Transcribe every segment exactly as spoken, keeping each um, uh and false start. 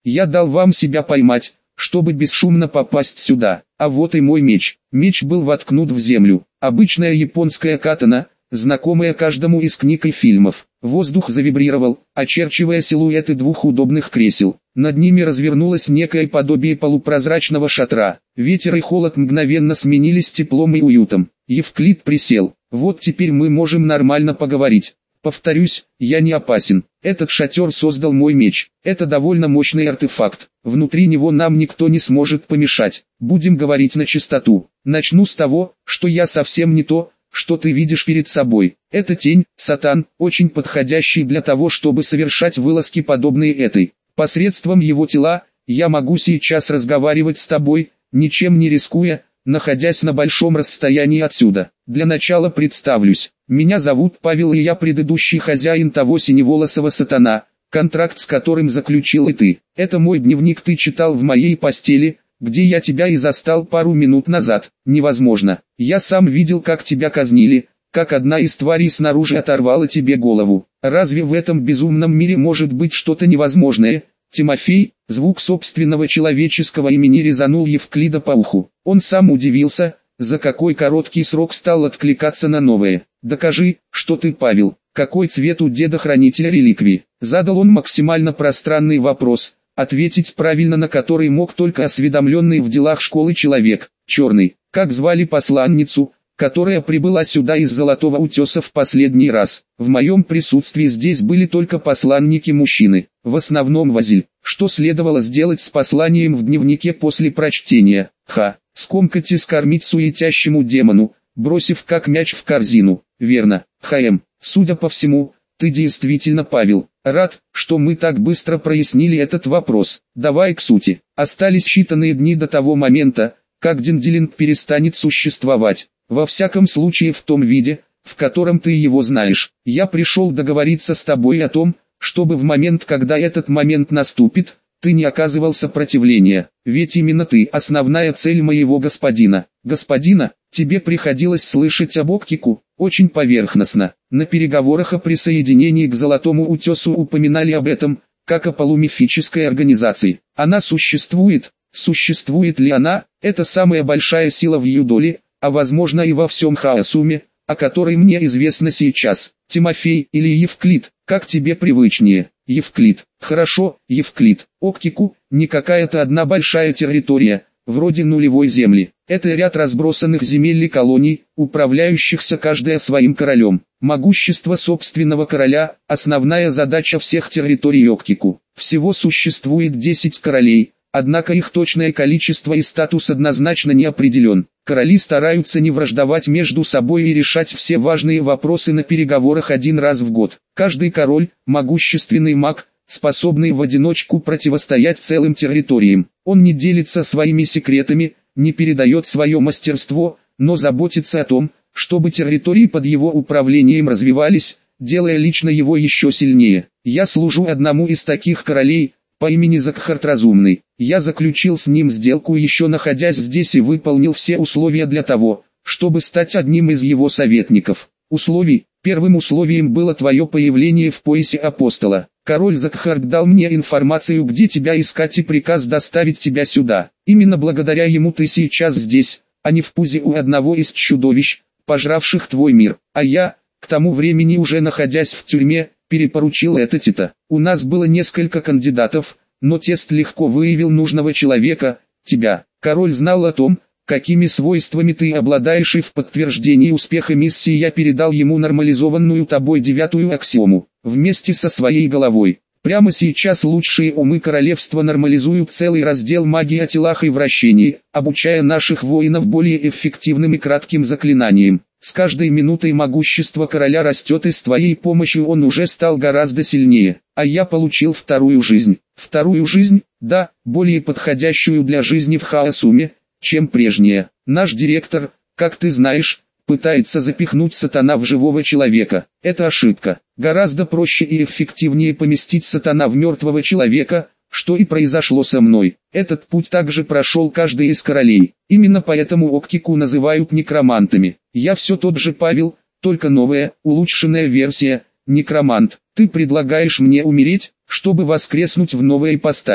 Я дал вам себя поймать, чтобы бесшумно попасть сюда. А вот и мой меч. Меч был воткнут в землю. Обычная японская катана, знакомая каждому из книг и фильмов. Воздух завибрировал, очерчивая силуэты двух удобных кресел. Над ними развернулось некое подобие полупрозрачного шатра. Ветер и холод мгновенно сменились теплом и уютом. Евклид присел. Вот теперь мы можем нормально поговорить. Повторюсь, я не опасен. Этот шатер создал мой меч. Это довольно мощный артефакт. Внутри него нам никто не сможет помешать. Будем говорить на чистоту. Начну с того, что я совсем не то, что ты видишь перед собой. Это тень, сатан, очень подходящий для того, чтобы совершать вылазки подобные этой. Посредством его тела, я могу сейчас разговаривать с тобой, ничем не рискуя, находясь на большом расстоянии отсюда. Для начала представлюсь. Меня зовут Павел, и я предыдущий хозяин того синеволосого сатана, контракт с которым заключил и ты. Это мой дневник, ты читал в моей постели, где я тебя и застал пару минут назад. Невозможно. Я сам видел, как тебя казнили, как одна из тварей снаружи оторвала тебе голову. Разве в этом безумном мире может быть что-то невозможное? Тимофей, звук собственного человеческого имени резанул Евклида по уху. Он сам удивился, за какой короткий срок стал откликаться на новое. «Докажи, что ты Павел. Какой цвет у деда-хранителя реликвии?» Задал он максимально пространный вопрос, ответить правильно на который мог только осведомленный в делах школы человек. «Черный». Как звали посланницу, которая прибыла сюда из Золотого Утеса в последний раз? В моем присутствии здесь были только посланники-мужчины, в основном Вазиль. Что следовало сделать с посланием в дневнике после прочтения? Ха, скомкать и скормить суетящему демону, бросив как мяч в корзину. Верно, ХМ. Судя по всему, ты действительно Павел. Рад, что мы так быстро прояснили этот вопрос. Давай к сути. Остались считанные дни до того момента, как Денделинг перестанет существовать. Во всяком случае в том виде, в котором ты его знаешь. Я пришел договориться с тобой о том, чтобы в момент, когда этот момент наступит, ты не оказывал сопротивления. Ведь именно ты основная цель моего господина. Господина, тебе приходилось слышать об Октику, очень поверхностно. На переговорах о присоединении к Золотому Утесу упоминали об этом, как о полумифической организации. Она существует. Существует ли она? Это самая большая сила в Юдоле, а возможно и во всем Хаосуме, о которой мне известно сейчас. Тимофей или Евклид, как тебе привычнее? Евклид. Хорошо, Евклид. Октику, не какая-то одна большая территория, вроде нулевой земли. Это ряд разбросанных земель и колоний, управляющихся каждая своим королем. Могущество собственного короля – основная задача всех территорий Октику. Всего существует десять королей, однако их точное количество и статус однозначно не определен. Короли стараются не враждовать между собой и решать все важные вопросы на переговорах один раз в год. Каждый король – могущественный маг, способный в одиночку противостоять целым территориям. Он не делится своими секретами, не передает свое мастерство, но заботится о том, чтобы территории под его управлением развивались, делая лично его еще сильнее. Я служу одному из таких королей, по имени Закхарт Разумный. Я заключил с ним сделку еще находясь здесь и выполнил все условия для того, чтобы стать одним из его советников. Условий. Первым условием было твое появление в поясе апостола. Король Закхарт дал мне информацию, где тебя искать, и приказ доставить тебя сюда. Именно благодаря ему ты сейчас здесь, а не в пузе у одного из чудовищ, пожравших твой мир. А я, к тому времени уже находясь в тюрьме, перепоручил это Тита. У нас было несколько кандидатов, но тест легко выявил нужного человека, тебя. Король знал о том, какими свойствами ты обладаешь, и в подтверждении успеха миссии я передал ему нормализованную тобой девятую аксиому, вместе со своей головой. Прямо сейчас лучшие умы королевства нормализуют целый раздел магии о телах и вращении, обучая наших воинов более эффективным и кратким заклинаниям. С каждой минутой могущество короля растет, и с твоей помощью он уже стал гораздо сильнее. А я получил вторую жизнь. Вторую жизнь, да, более подходящую для жизни в Хаосуме, чем прежняя. Наш директор, как ты знаешь, пытается запихнуть сатана в живого человека. Это ошибка. Гораздо проще и эффективнее поместить сатана в мертвого человека, что и произошло со мной. Этот путь также прошел каждый из королей. Именно поэтому Октику называют некромантами. Я все тот же Павел, только новая, улучшенная версия, некромант. Ты предлагаешь мне умереть, чтобы воскреснуть в новой ипостаси.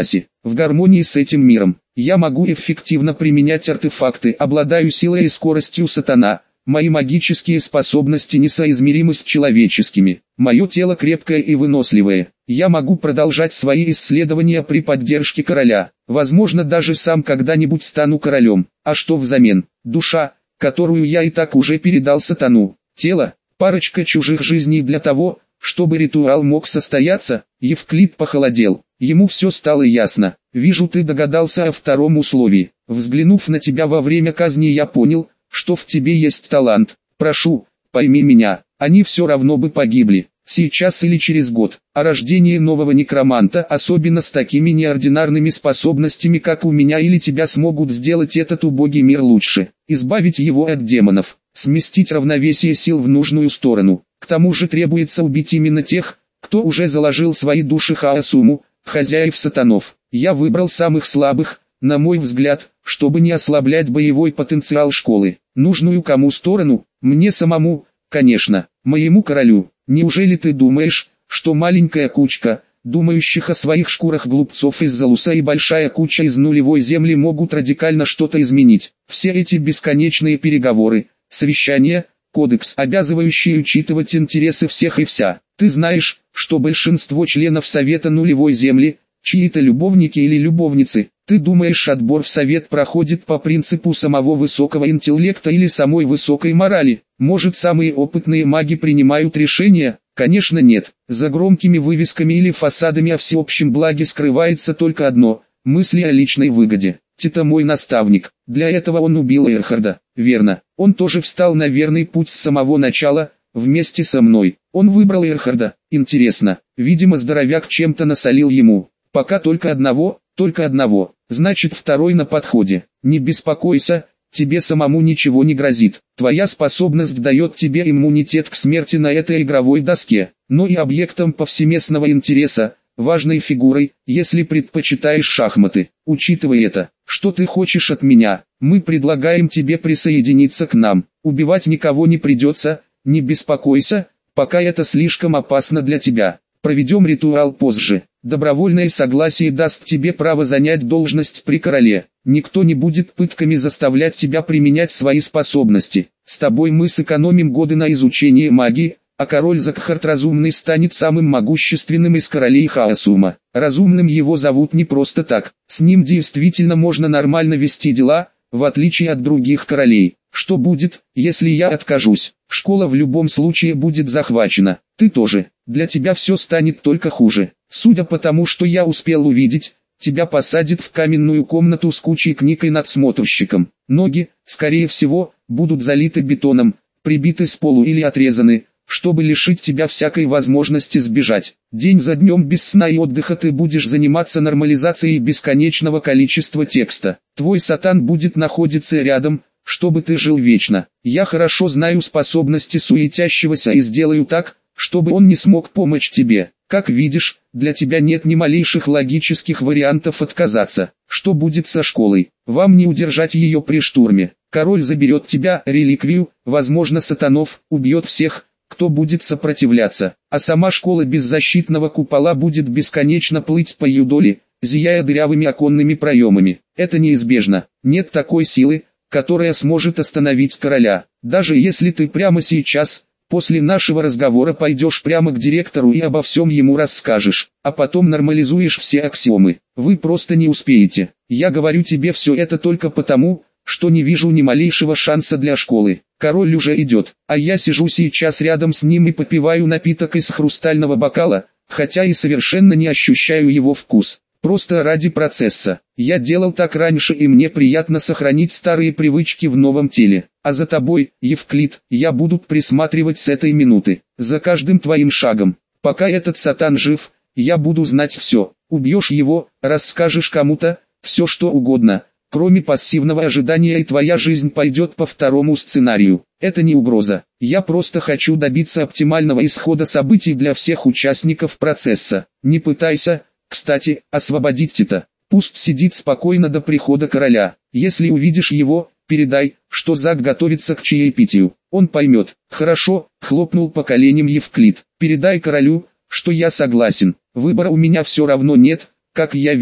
в гармонии с этим миром. Я могу эффективно применять артефакты, обладаю силой и скоростью сатана. Мои магические способности несоизмеримы с человеческими. Мое тело крепкое и выносливое. Я могу продолжать свои исследования при поддержке короля. Возможно, даже сам когда-нибудь стану королем. А что взамен? Душа, которую я и так уже передал сатану. Тело, парочка чужих жизней для того, чтобы ритуал мог состояться. Евклид похолодел. Ему все стало ясно. Вижу, ты догадался о втором условии. Взглянув на тебя во время казни, я понял, что в тебе есть талант. Прошу, пойми меня, они все равно бы погибли, сейчас или через год. А рождение нового некроманта, особенно с такими неординарными способностями, как у меня или тебя, смогут сделать этот убогий мир лучше, избавить его от демонов, сместить равновесие сил в нужную сторону. К тому же требуется убить именно тех, кто уже заложил свои души Хаосуму, хозяев сатанов. Я выбрал самых слабых, на мой взгляд, чтобы не ослаблять боевой потенциал школы. Нужную кому сторону? Мне самому, конечно, моему королю. Неужели ты думаешь, что маленькая кучка, думающих о своих шкурах глупцов из Залуса и большая куча из нулевой земли могут радикально что-то изменить? Все эти бесконечные переговоры, совещания, кодекс, обязывающий учитывать интересы всех и вся. Ты знаешь, что большинство членов Совета нулевой земли, чьи-то любовники или любовницы. Ты думаешь, отбор в совет проходит по принципу самого высокого интеллекта или самой высокой морали? Может, самые опытные маги принимают решения? Конечно нет. За громкими вывесками или фасадами о всеобщем благе скрывается только одно – мысли о личной выгоде. Тита мой наставник. Для этого он убил Эрхарда. Верно. Он тоже встал на верный путь с самого начала, вместе со мной. Он выбрал Эрхарда. Интересно. Видимо, здоровяк чем-то насолил ему. Пока только одного, только одного. Значит, второй на подходе. Не беспокойся, тебе самому ничего не грозит. Твоя способность дает тебе иммунитет к смерти на этой игровой доске, но и объектом повсеместного интереса, важной фигурой, если предпочитаешь шахматы. Учитывая это, что ты хочешь от меня, мы предлагаем тебе присоединиться к нам. Убивать никого не придется, не беспокойся, пока это слишком опасно для тебя. Проведем ритуал позже. Добровольное согласие даст тебе право занять должность при короле. Никто не будет пытками заставлять тебя применять свои способности. С тобой мы сэкономим годы на изучение магии, а король Закхарт Разумный станет самым могущественным из королей Хаосума. Разумным его зовут не просто так. С ним действительно можно нормально вести дела, в отличие от других королей. Что будет, если я откажусь? Школа в любом случае будет захвачена. Ты тоже. Для тебя все станет только хуже. Судя по тому, что я успел увидеть, тебя посадят в каменную комнату с кучей книг и надсмотрщиком. Ноги, скорее всего, будут залиты бетоном, прибиты с полу или отрезаны, чтобы лишить тебя всякой возможности сбежать. День за днем без сна и отдыха ты будешь заниматься нормализацией бесконечного количества текста. Твой сатан будет находиться рядом, чтобы ты жил вечно. Я хорошо знаю способности суетящегося и сделаю так, чтобы он не смог помочь тебе. Как видишь, для тебя нет ни малейших логических вариантов отказаться. Что будет со школой? Вам не удержать ее при штурме. Король заберет тебя, реликвию, возможно, сатанов, убьет всех, кто будет сопротивляться. А сама школа без защитного купола будет бесконечно плыть по юдоли, зияя дырявыми оконными проемами. Это неизбежно. Нет такой силы, которая сможет остановить короля. Даже если ты прямо сейчас, после нашего разговора, пойдешь прямо к директору и обо всем ему расскажешь, а потом нормализуешь все аксиомы, вы просто не успеете. Я говорю тебе все это только потому, что не вижу ни малейшего шанса для школы. Король уже идет, а я сижу сейчас рядом с ним и попиваю напиток из хрустального бокала, хотя и совершенно не ощущаю его вкус. Просто ради процесса. Я делал так раньше, и мне приятно сохранить старые привычки в новом теле. А за тобой, Евклид, я буду присматривать с этой минуты. За каждым твоим шагом. Пока этот сатан жив, я буду знать все. Убьешь его, расскажешь кому-то, все что угодно, кроме пассивного ожидания, и твоя жизнь пойдет по второму сценарию. Это не угроза. Я просто хочу добиться оптимального исхода событий для всех участников процесса. Не пытайся, кстати, освободить Тита. Пусть сидит спокойно до прихода короля. Если увидишь его, передай, что Зак готовится к чаепитию. Он поймет. Хорошо, хлопнул по коленям Евклид. Передай королю, что я согласен. Выбора у меня все равно нет, как я вижу.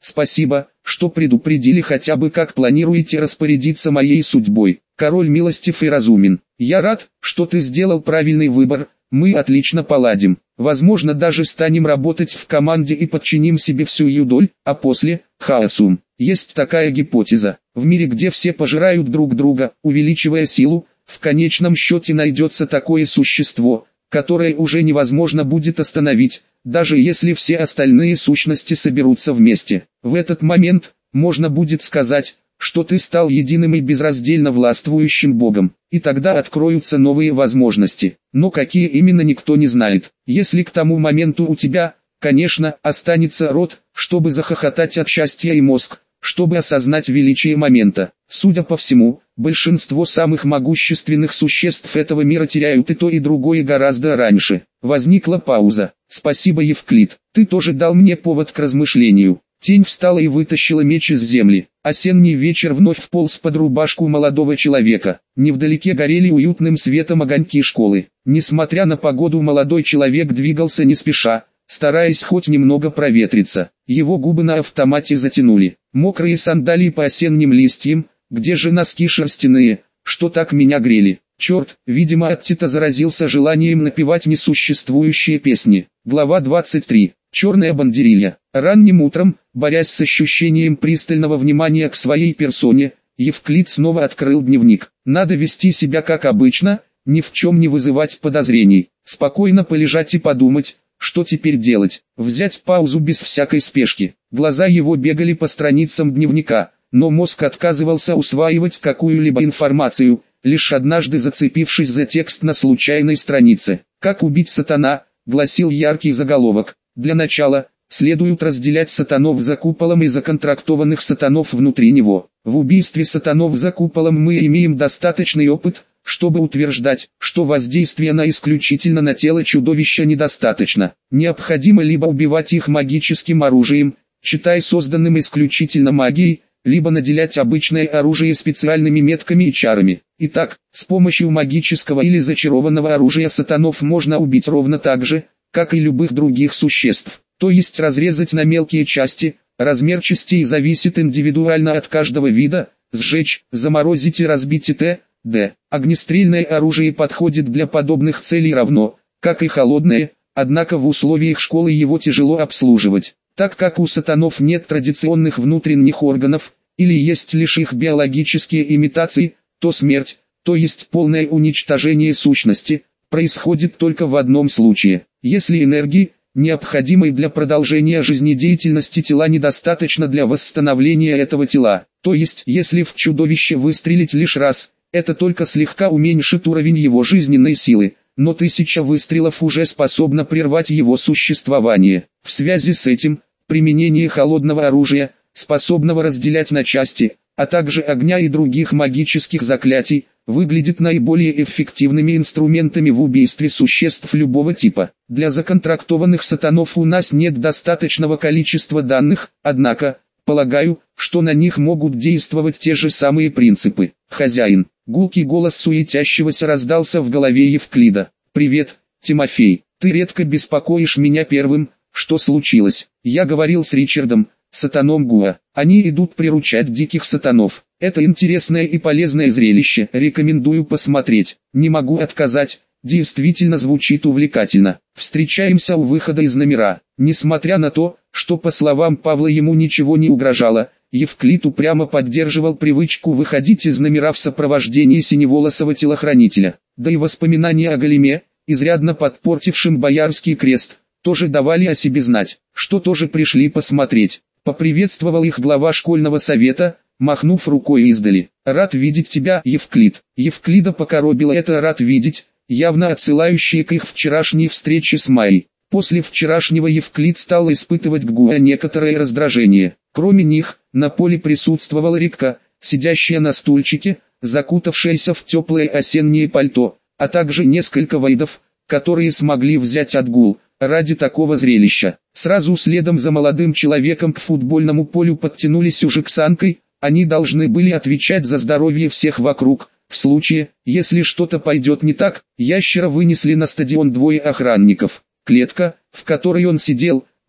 Спасибо, что предупредили, хотя бы как планируете распорядиться моей судьбой. Король милостив и разумен. Я рад, что ты сделал правильный выбор, мы отлично поладим. Возможно, даже станем работать в команде и подчиним себе всю юдоль, а после – хаосум. Есть такая гипотеза. В мире, где все пожирают друг друга, увеличивая силу, в конечном счете найдется такое существо, которое уже невозможно будет остановить, даже если все остальные сущности соберутся вместе. В этот момент, можно будет сказать, что ты стал единым и безраздельно властвующим Богом, и тогда откроются новые возможности. Но какие именно, никто не знает. Если к тому моменту у тебя, конечно, останется рот, чтобы захохотать от счастья, и мозг, чтобы осознать величие момента. Судя по всему, большинство самых могущественных существ этого мира теряют и то и другое гораздо раньше. Возникла пауза. Спасибо, Евклид, ты тоже дал мне повод к размышлению. Тень встала и вытащила меч из земли. Осенний вечер вновь вполз под рубашку молодого человека. Невдалеке горели уютным светом огоньки школы. Несмотря на погоду, молодой человек двигался не спеша, стараясь хоть немного проветриться. Его губы на автомате затянули. Мокрые сандалии по осенним листьям, где же носки шерстяные, что так меня грели. Черт, видимо, Аттита заразился желанием напевать несуществующие песни. Глава двадцать три. Черная бандерилья. Ранним утром, борясь с ощущением пристального внимания к своей персоне, Евклид снова открыл дневник. Надо вести себя как обычно, ни в чем не вызывать подозрений. Спокойно полежать и подумать, что теперь делать. Взять паузу без всякой спешки. Глаза его бегали по страницам дневника, но мозг отказывался усваивать какую-либо информацию, лишь однажды зацепившись за текст на случайной странице. «Как убить сатана», гласил яркий заголовок. Для начала, следует разделять сатанов за куполом и законтрактованных сатанов внутри него. В убийстве сатанов за куполом мы имеем достаточный опыт, чтобы утверждать, что воздействия на исключительно на тело чудовища недостаточно. Необходимо либо убивать их магическим оружием, считай созданным исключительно магией, либо наделять обычное оружие специальными метками и чарами. Итак, с помощью магического или зачарованного оружия сатанов можно убить ровно так же, как и любых других существ, то есть разрезать на мелкие части. Размер частей зависит индивидуально от каждого вида, сжечь, заморозить и разбить и т.д. Огнестрельное оружие подходит для подобных целей равно, как и холодное, однако в условиях школы его тяжело обслуживать, так как у сатанов нет традиционных внутренних органов, или есть лишь их биологические имитации, то смерть, то есть полное уничтожение сущности, происходит только в одном случае, если энергии, необходимой для продолжения жизнедеятельности тела, недостаточно для восстановления этого тела, то есть если в чудовище выстрелить лишь раз, это только слегка уменьшит уровень его жизненной силы, но тысяча выстрелов уже способна прервать его существование. В связи с этим, применение холодного оружия, способного разделять на части, а также огня и других магических заклятий, выглядит наиболее эффективными инструментами в убийстве существ любого типа. Для законтрактованных сатанов у нас нет достаточного количества данных, однако, полагаю, что на них могут действовать те же самые принципы. Хозяин, гулкий голос суетящегося раздался в голове Евклида. «Привет, Тимофей, ты редко беспокоишь меня первым, что случилось?» Я говорил с Ричардом, сатаном Гуа. Они идут приручать диких сатанов. Это интересное и полезное зрелище, рекомендую посмотреть. Не могу отказать, действительно звучит увлекательно. Встречаемся у выхода из номера. Несмотря на то, что по словам Павла ему ничего не угрожало, Евклид упрямо поддерживал привычку выходить из номера в сопровождении синеволосого телохранителя. Да и воспоминания о големе, изрядно подпортившем боярский крест, тоже давали о себе знать, что тоже пришли посмотреть. Поприветствовал их глава школьного совета, махнув рукой издали. «Рад видеть тебя, Евклид». Евклида покоробило это «рад видеть», явно отсылающее к их вчерашней встрече с Майей. После вчерашнего Евклид стал испытывать к Гуа некоторое раздражение. Кроме них, на поле присутствовала Рикка, сидящая на стульчике, закутавшаяся в теплое осеннее пальто, а также несколько вайдов, которые смогли взять отгул ради такого зрелища. Сразу следом за молодым человеком к футбольному полю подтянулись уже с Анкой, они должны были отвечать за здоровье всех вокруг. В случае, если что-то пойдет не так, ящера вынесли на стадион двое охранников. Клетка, в которой он сидел,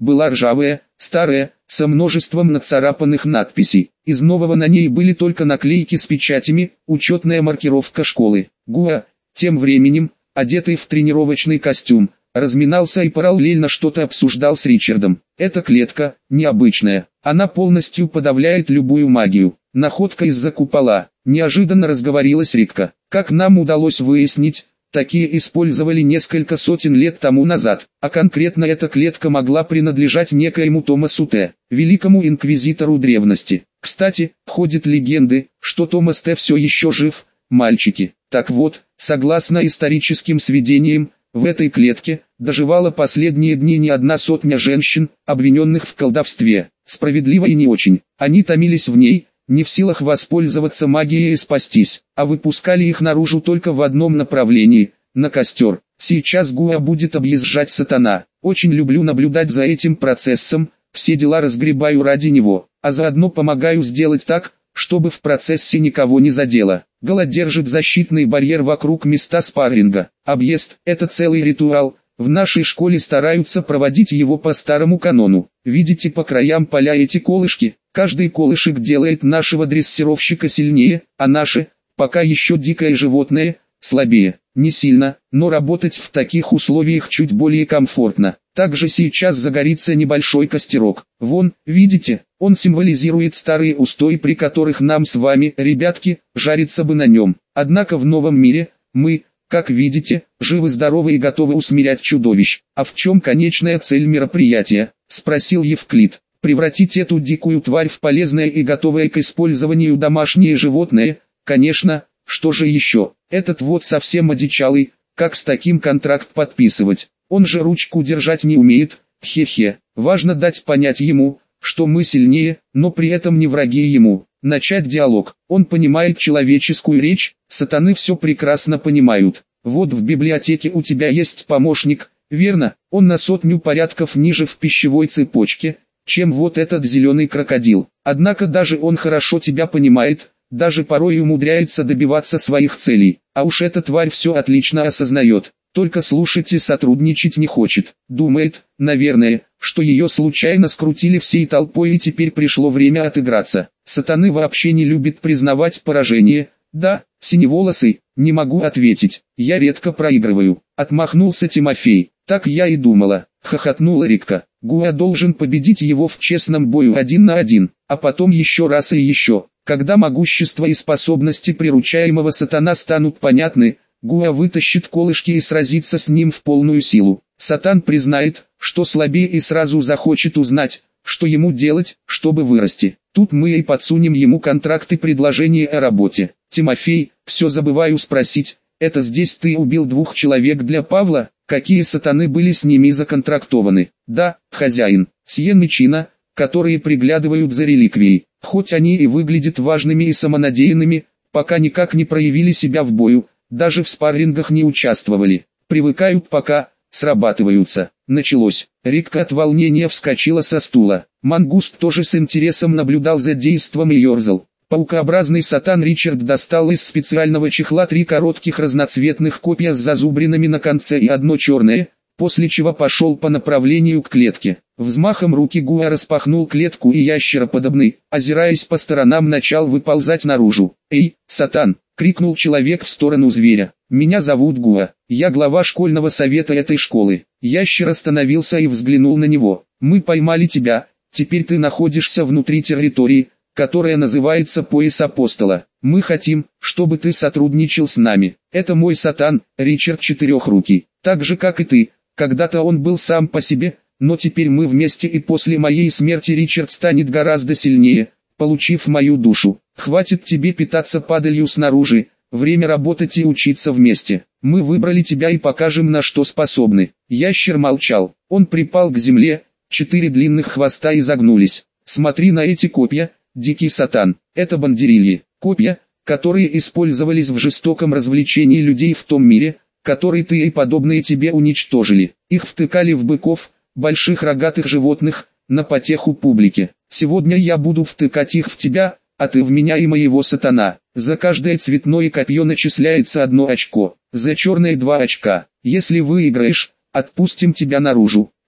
была ржавая, старая, со множеством нацарапанных надписей. Из нового на ней были только наклейки с печатями, учетная маркировка школы. Гуа, тем временем, одетый в тренировочный костюм, разминался и параллельно что-то обсуждал с Ричардом. Эта клетка, необычная, она полностью подавляет любую магию. Находка из-за купола. Неожиданно разговорилась Ритка. Как нам удалось выяснить, такие использовали несколько сотен лет тому назад, а конкретно эта клетка могла принадлежать некоему Томасу Т., великому инквизитору древности. Кстати, ходят легенды, что Томас Т. все еще жив, мальчики. Так вот, согласно историческим сведениям, в этой клетке доживала последние дни не одна сотня женщин, обвиненных в колдовстве. Справедливо и не очень. Они томились в ней, не в силах воспользоваться магией и спастись, а выпускали их наружу только в одном направлении, на костер. Сейчас Гуа будет объезжать сатана. Очень люблю наблюдать за этим процессом, все дела разгребаю ради него, а заодно помогаю сделать так, чтобы в процессе никого не задело. Гала держит защитный барьер вокруг места спарринга. Объезд – это целый ритуал. В нашей школе стараются проводить его по старому канону. Видите по краям поля эти колышки? Каждый колышек делает нашего дрессировщика сильнее, а наше, пока еще дикое животное, слабее. Не сильно, но работать в таких условиях чуть более комфортно. Также сейчас загорится небольшой костерок. Вон, видите, он символизирует старые устои, при которых нам с вами, ребятки, жариться бы на нем. Однако в новом мире, мы, как видите, живы-здоровы и готовы усмирять чудовищ. А в чем конечная цель мероприятия? Спросил Евклид. Превратить эту дикую тварь в полезное и готовое к использованию домашнее животное? Конечно, что же еще? Этот вот совсем одичалый, как с таким контракт подписывать? Он же ручку держать не умеет, хе-хе. Важно дать понять ему, что мы сильнее, но при этом не враги ему. Начать диалог. Он понимает человеческую речь, сатаны все прекрасно понимают. Вот в библиотеке у тебя есть помощник, верно? Он на сотню порядков ниже в пищевой цепочке, чем вот этот зеленый крокодил. Однако даже он хорошо тебя понимает, даже порой умудряется добиваться своих целей. А уж эта тварь все отлично осознает. Только слушать и сотрудничать не хочет. Думает, наверное, что ее случайно скрутили всей толпой и теперь пришло время отыграться. Сатаны вообще не любит признавать поражение. Да, синеволосый, не могу ответить. Я редко проигрываю. Отмахнулся Тимофей. Так я и думала. Хохотнула Ритка. Гуа должен победить его в честном бою один на один, а потом еще раз и еще. Когда могущество и способности приручаемого сатана станут понятны, Гуа вытащит колышки и сразится с ним в полную силу. Сатан признает, что слабее и сразу захочет узнать, что ему делать, чтобы вырасти. Тут мы и подсунем ему контракт и предложение о работе. Тимофей, все забываю спросить, это здесь ты убил двух человек для Павла? Какие сатаны были с ними законтрактованы? Да, хозяин, сие мечина, которые приглядывают за реликвией. Хоть они и выглядят важными и самонадеянными, пока никак не проявили себя в бою, даже в спаррингах не участвовали. Привыкают пока, срабатываются. Началось. Ритка от волнения вскочила со стула. Мангуст тоже с интересом наблюдал за действом и ерзал. Паукообразный сатан Ричард достал из специального чехла три коротких разноцветных копья с зазубринами на конце и одно черное, после чего пошел по направлению к клетке. Взмахом руки Гуа распахнул клетку и ящероподобный, озираясь по сторонам, начал выползать наружу. «Эй, сатан!» — крикнул человек в сторону зверя. «Меня зовут Гуа, я глава школьного совета этой школы». Ящер остановился и взглянул на него. «Мы поймали тебя, теперь ты находишься внутри территории, которая называется Пояс Апостола. Мы хотим, чтобы ты сотрудничал с нами. Это мой сатан, Ричард Четырехрукий. Так же как и ты, когда-то он был сам по себе, но теперь мы вместе, и после моей смерти Ричард станет гораздо сильнее, получив мою душу. Хватит тебе питаться падалью снаружи, время работать и учиться вместе. Мы выбрали тебя и покажем, на что способны». Ящер молчал, он припал к земле, четыре длинных хвоста изогнулись. «Смотри на эти копья, дикий сатан, это бандерильи, копья, которые использовались в жестоком развлечении людей в том мире, который ты и подобные тебе уничтожили. Их втыкали в быков, больших рогатых животных, на потеху публике. Сегодня я буду втыкать их в тебя, а ты в меня и моего сатана. За каждое цветное копье начисляется одно очко, за черное два очка. Если выиграешь, отпустим тебя наружу.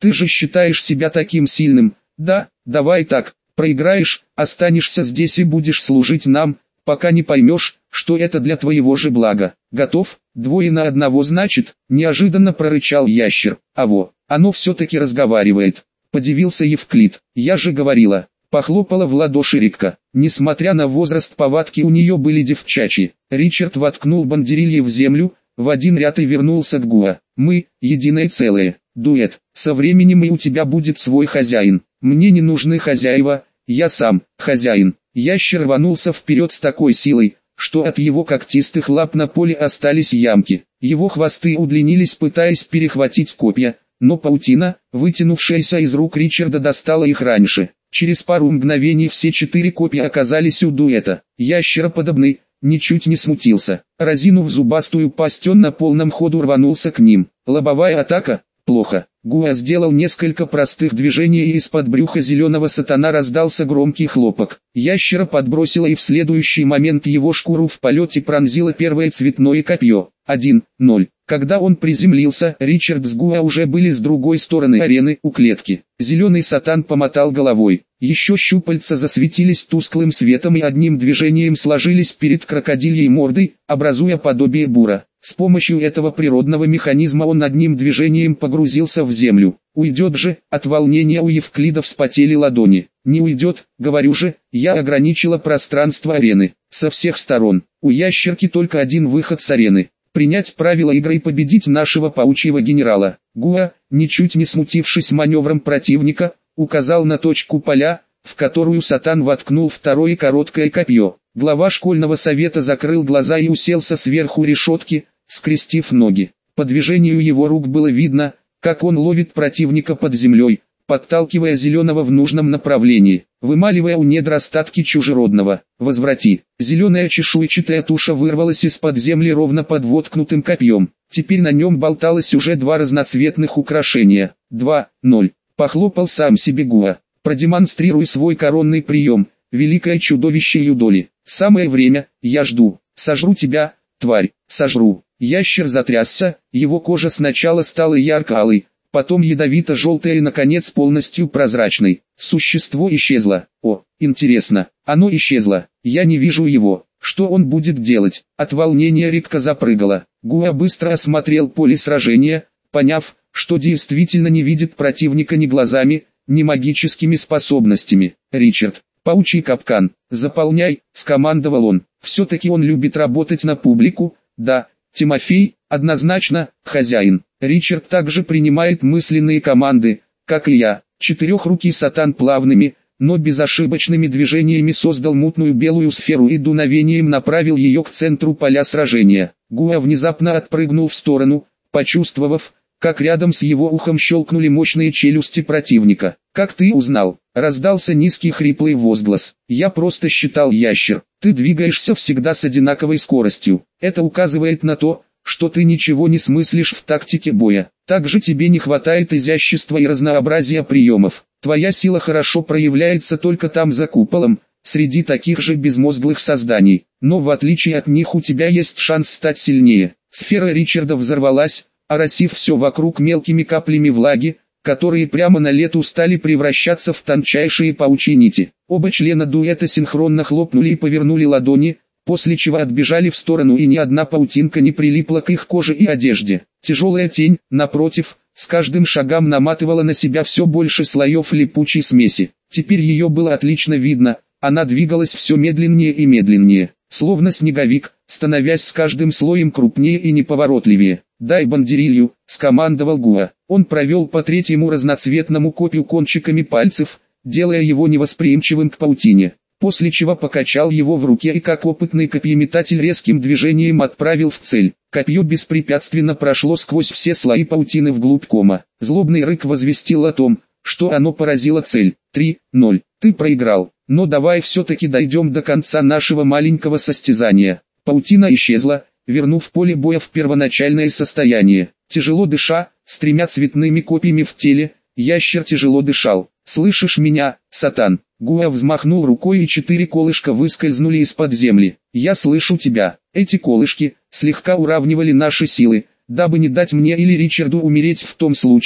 Ты же считаешь себя таким сильным, да? Давай так, проиграешь, останешься здесь и будешь служить нам, пока не поймешь, что это для твоего же блага. Готов? Двое на одного значит, неожиданно прорычал ящер. А во, оно все-таки разговаривает. Подивился Евклид. Я же говорила. Похлопала в ладоши Рикка. Несмотря на возраст, повадки у нее были девчачьи. Ричард воткнул бандерилье в землю, в один ряд и вернулся к Гуа. Мы, единое целое. Дуэт. Со временем и у тебя будет свой хозяин. Мне не нужны хозяева, я сам, хозяин. Ящер рванулся вперед с такой силой, что от его когтистых лап на поле остались ямки. Его хвосты удлинились, пытаясь перехватить копья, но паутина, вытянувшаяся из рук Ричарда, достала их раньше. Через пару мгновений все четыре копья оказались у дуэта. Ящероподобный ничуть не смутился. Разинув зубастую пасть, он на полном ходу рванулся к ним. Лобовая атака? Плохо. Гуа сделал несколько простых движений, и из-под брюха зеленого сатана раздался громкий хлопок. Ящера подбросило, и в следующий момент его шкуру в полете пронзило первое цветное копье. один ноль. Когда он приземлился, Ричард с Гуа уже были с другой стороны арены, у клетки. Зеленый сатан помотал головой. Еще щупальца засветились тусклым светом и одним движением сложились перед крокодильей мордой, образуя подобие бура. С помощью этого природного механизма он одним движением погрузился в землю. Уйдет же, от волнения у Евклида вспотели ладони. Не уйдет, говорю же, я ограничила пространство арены. Со всех сторон. У ящерки только один выход с арены. Принять правила игры и победить нашего паучьего генерала. Гуа, ничуть не смутившись маневром противника, указал на точку поля, в которую сатан воткнул второе короткое копье. Глава школьного совета закрыл глаза и уселся сверху решетки, скрестив ноги. По движению его рук было видно, как он ловит противника под землей, подталкивая зеленого в нужном направлении, вымаливая у недр остатки чужеродного. «Возврати!» Зеленая чешуйчатая туша вырвалась из-под земли ровно под воткнутым копьем. Теперь на нем болталось уже два разноцветных украшения. два ноль. Похлопал сам себе Гуа. «Продемонстрируй свой коронный прием, великое чудовище Юдоли. Самое время, я жду. Сожру тебя, тварь, сожру». Ящер затрясся, его кожа сначала стала ярко-алой, потом ядовито-желтой и наконец полностью прозрачной. Существо исчезло. О, интересно, оно исчезло, я не вижу его. Что он будет делать? От волнения Рикка запрыгала. Гуа быстро осмотрел поле сражения, поняв, что действительно не видит противника ни глазами, ни магическими способностями. «Ричард, паучий капкан, заполняй», — скомандовал он. Все-таки он любит работать на публику, да. Тимофей, однозначно, хозяин. Ричард также принимает мысленные команды, как и я. Четырехрукий сатан плавными, но безошибочными движениями создал мутную белую сферу и дуновением направил ее к центру поля сражения. Гуа внезапно отпрыгнул в сторону, почувствовав, как рядом с его ухом щелкнули мощные челюсти противника. «Как ты узнал?» — раздался низкий хриплый возглас. «Я просто считал, ящер. Ты двигаешься всегда с одинаковой скоростью. Это указывает на то, что ты ничего не смыслишь в тактике боя. Также тебе не хватает изящества и разнообразия приемов. Твоя сила хорошо проявляется только там за куполом, среди таких же безмозглых созданий. Но в отличие от них у тебя есть шанс стать сильнее». Сфера Ричарда взорвалась, оросив все вокруг мелкими каплями влаги, которые прямо на лету стали превращаться в тончайшие паучьи нити. Оба члена дуэта синхронно хлопнули и повернули ладони, после чего отбежали в сторону, и ни одна паутинка не прилипла к их коже и одежде. Тяжелая тень, напротив, с каждым шагом наматывала на себя все больше слоев липучей смеси. Теперь ее было отлично видно, она двигалась все медленнее и медленнее, словно снеговик, становясь с каждым слоем крупнее и неповоротливее. «Дай бандерилью», — скомандовал Гуа. Он провел по третьему разноцветному копью кончиками пальцев, делая его невосприимчивым к паутине, после чего покачал его в руке и как опытный копьеметатель резким движением отправил в цель. Копье беспрепятственно прошло сквозь все слои паутины вглубь кома. Злобный рык возвестил о том, что оно поразило цель. три ноль. Ты проиграл, но давай все-таки дойдем до конца нашего маленького состязания. Паутина исчезла, вернув поле боя в первоначальное состояние. Тяжело дыша, с тремя цветными копьями в теле, ящер тяжело дышал. «Слышишь меня, сатан?» Гуа взмахнул рукой, и четыре колышка выскользнули из-под земли. «Я слышу тебя». Эти колышки слегка уравнивали наши силы, дабы не дать мне или Ричарду умереть в том случае,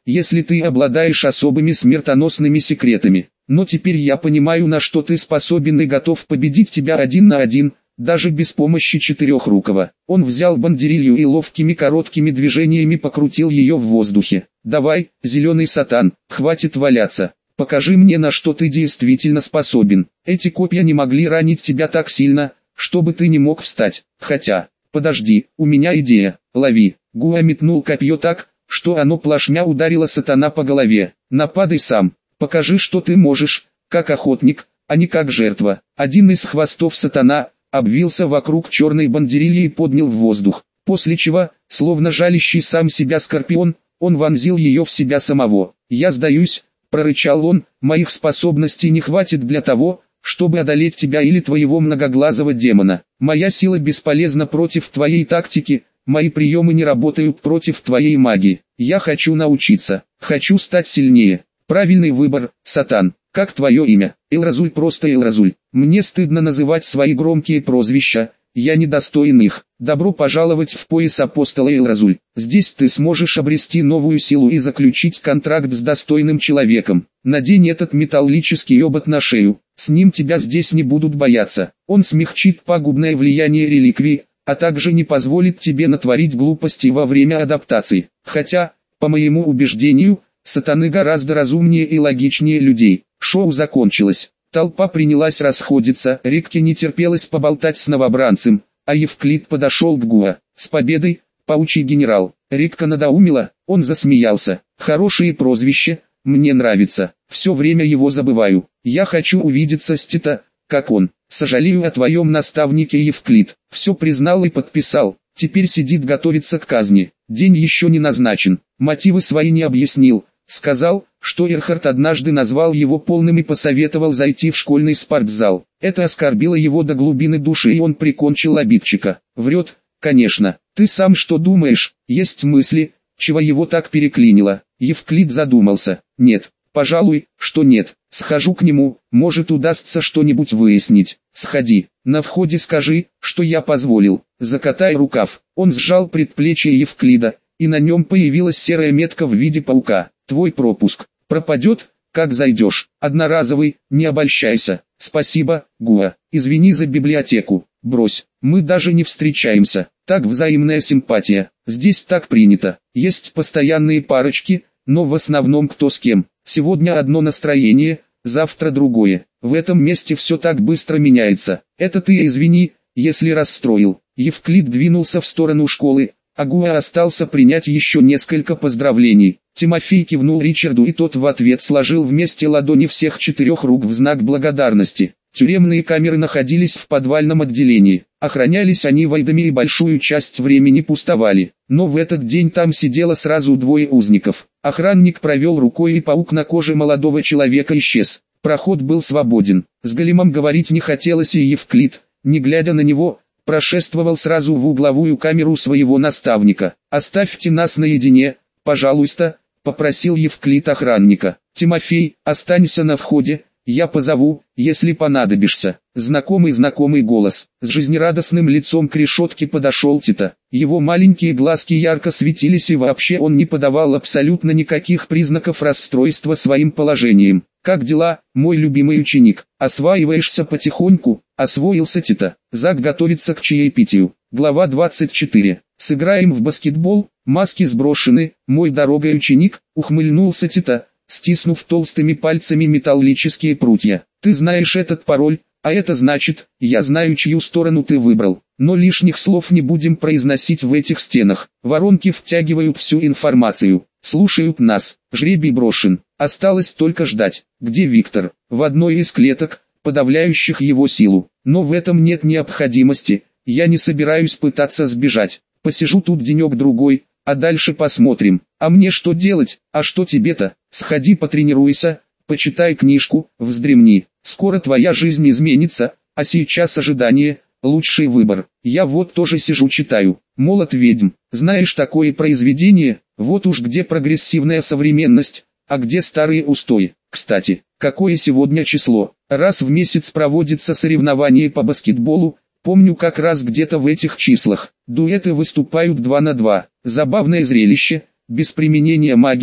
если ты обладаешь особыми смертоносными секретами. Но теперь я понимаю, на что ты способен и готов победить тебя один на один, даже без помощи четырехрукого. Он взял бандерилью и ловкими короткими движениями покрутил ее в воздухе. «Давай, зеленый сатан, хватит валяться. Покажи мне, на что ты действительно способен. Эти копья не могли ранить тебя так сильно, чтобы ты не мог встать. Хотя, подожди, у меня идея. Лови». Гуа метнул копье так, что оно плашмя ударило сатана по голове. «Нападай сам. Покажи, что ты можешь, как охотник, а не как жертва». Один из хвостов сатана обвился вокруг черной бандерильи и поднял в воздух, после чего, словно жалящий сам себя скорпион, он вонзил ее в себя самого. «Я сдаюсь», — прорычал он, — «моих способностей не хватит для того, чтобы одолеть тебя или твоего многоглазого демона. Моя сила бесполезна против твоей тактики, мои приемы не работают против твоей магии. Я хочу научиться, хочу стать сильнее». «Правильный выбор, сатан. Как твое имя?» «Элразуль, просто Элразуль. Мне стыдно называть свои громкие прозвища, я недостоин их. Добро пожаловать в пояс апостола Элразуль. Здесь ты сможешь обрести новую силу и заключить контракт с достойным человеком. Надень этот металлический обод на шею, с ним тебя здесь не будут бояться. Он смягчит пагубное влияние реликвии, а также не позволит тебе натворить глупостей во время адаптации. Хотя, по моему убеждению, сатаны гораздо разумнее и логичнее людей». Шоу закончилось. Толпа принялась расходиться, Рикке не терпелось поболтать с новобранцем, а Евклид подошел к Гуа. «С победой, паучий генерал!» Рикка надоумила, он засмеялся. «Хорошее прозвище, мне нравится, все время его забываю. Я хочу увидеться с Тита, как он. Сожалею о твоем наставнике Евклид». Все признал и подписал, теперь сидит готовиться к казни. День еще не назначен, мотивы свои не объяснил. Сказал, что Эрхард однажды назвал его полным и посоветовал зайти в школьный спортзал. Это оскорбило его до глубины души, и он прикончил обидчика. Врет, конечно. Ты сам что думаешь? Есть мысли, чего его так переклинило? Евклид задумался. Нет, пожалуй, что нет. Схожу к нему, может удастся что-нибудь выяснить. Сходи, на входе скажи, что я позволил. Закатай рукав. Он сжал предплечье Евклида, и на нем появилась серая метка в виде паука. Твой пропуск пропадет, как зайдешь. Одноразовый, не обольщайся. Спасибо, Гуа. Извини за библиотеку. Брось, мы даже не встречаемся. Так взаимная симпатия. Здесь так принято. Есть постоянные парочки, но в основном кто с кем. Сегодня одно настроение, завтра другое. В этом месте все так быстро меняется. Это ты извини, если расстроил. Евклид двинулся в сторону школы, а Гуа остался принять еще несколько поздравлений. Тимофей кивнул Ричарду, и тот в ответ сложил вместе ладони всех четырех рук в знак благодарности. Тюремные камеры находились в подвальном отделении. Охранялись они вайдами и большую часть времени пустовали. Но в этот день там сидело сразу двое узников. Охранник провел рукой, и паук на коже молодого человека исчез. Проход был свободен. С големом говорить не хотелось, и Евклид, не глядя на него, прошествовал сразу в угловую камеру своего наставника. «Оставьте нас наедине, пожалуйста», — попросил Евклид охранника. «Тимофей, останься на входе, я позову, если понадобишься». Знакомый-знакомый голос. С жизнерадостным лицом к решетке подошел Тита. Его маленькие глазки ярко светились, и вообще он не подавал абсолютно никаких признаков расстройства своим положением. «Как дела, мой любимый ученик? Осваиваешься потихоньку?» Освоился Тита. Зак готовится к чаепитию. Глава двадцать четыре. «Сыграем в баскетбол, маски сброшены, мой дорогой ученик», ухмыльнулся Тита, стиснув толстыми пальцами металлические прутья. «Ты знаешь этот пароль, а это значит, я знаю, чью сторону ты выбрал. Но лишних слов не будем произносить в этих стенах. Воронки втягивают всю информацию, слушают нас. Жребий брошен, осталось только ждать». «Где Виктор?» «В одной из клеток, подавляющих его силу. Но в этом нет необходимости, я не собираюсь пытаться сбежать. Посижу тут денек-другой, а дальше посмотрим. А мне что делать? А что тебе-то? Сходи потренируйся, почитай книжку, вздремни. Скоро твоя жизнь изменится, а сейчас ожидание – лучший выбор. Я вот тоже сижу читаю. «Молот ведьм». Знаешь такое произведение? Вот уж где прогрессивная современность, а где старые устои. Кстати, какое сегодня число? Раз в месяц проводится соревнование по баскетболу. Помню, как раз где-то в этих числах. Дуэты выступают два на два. Забавное зрелище, без применения магии,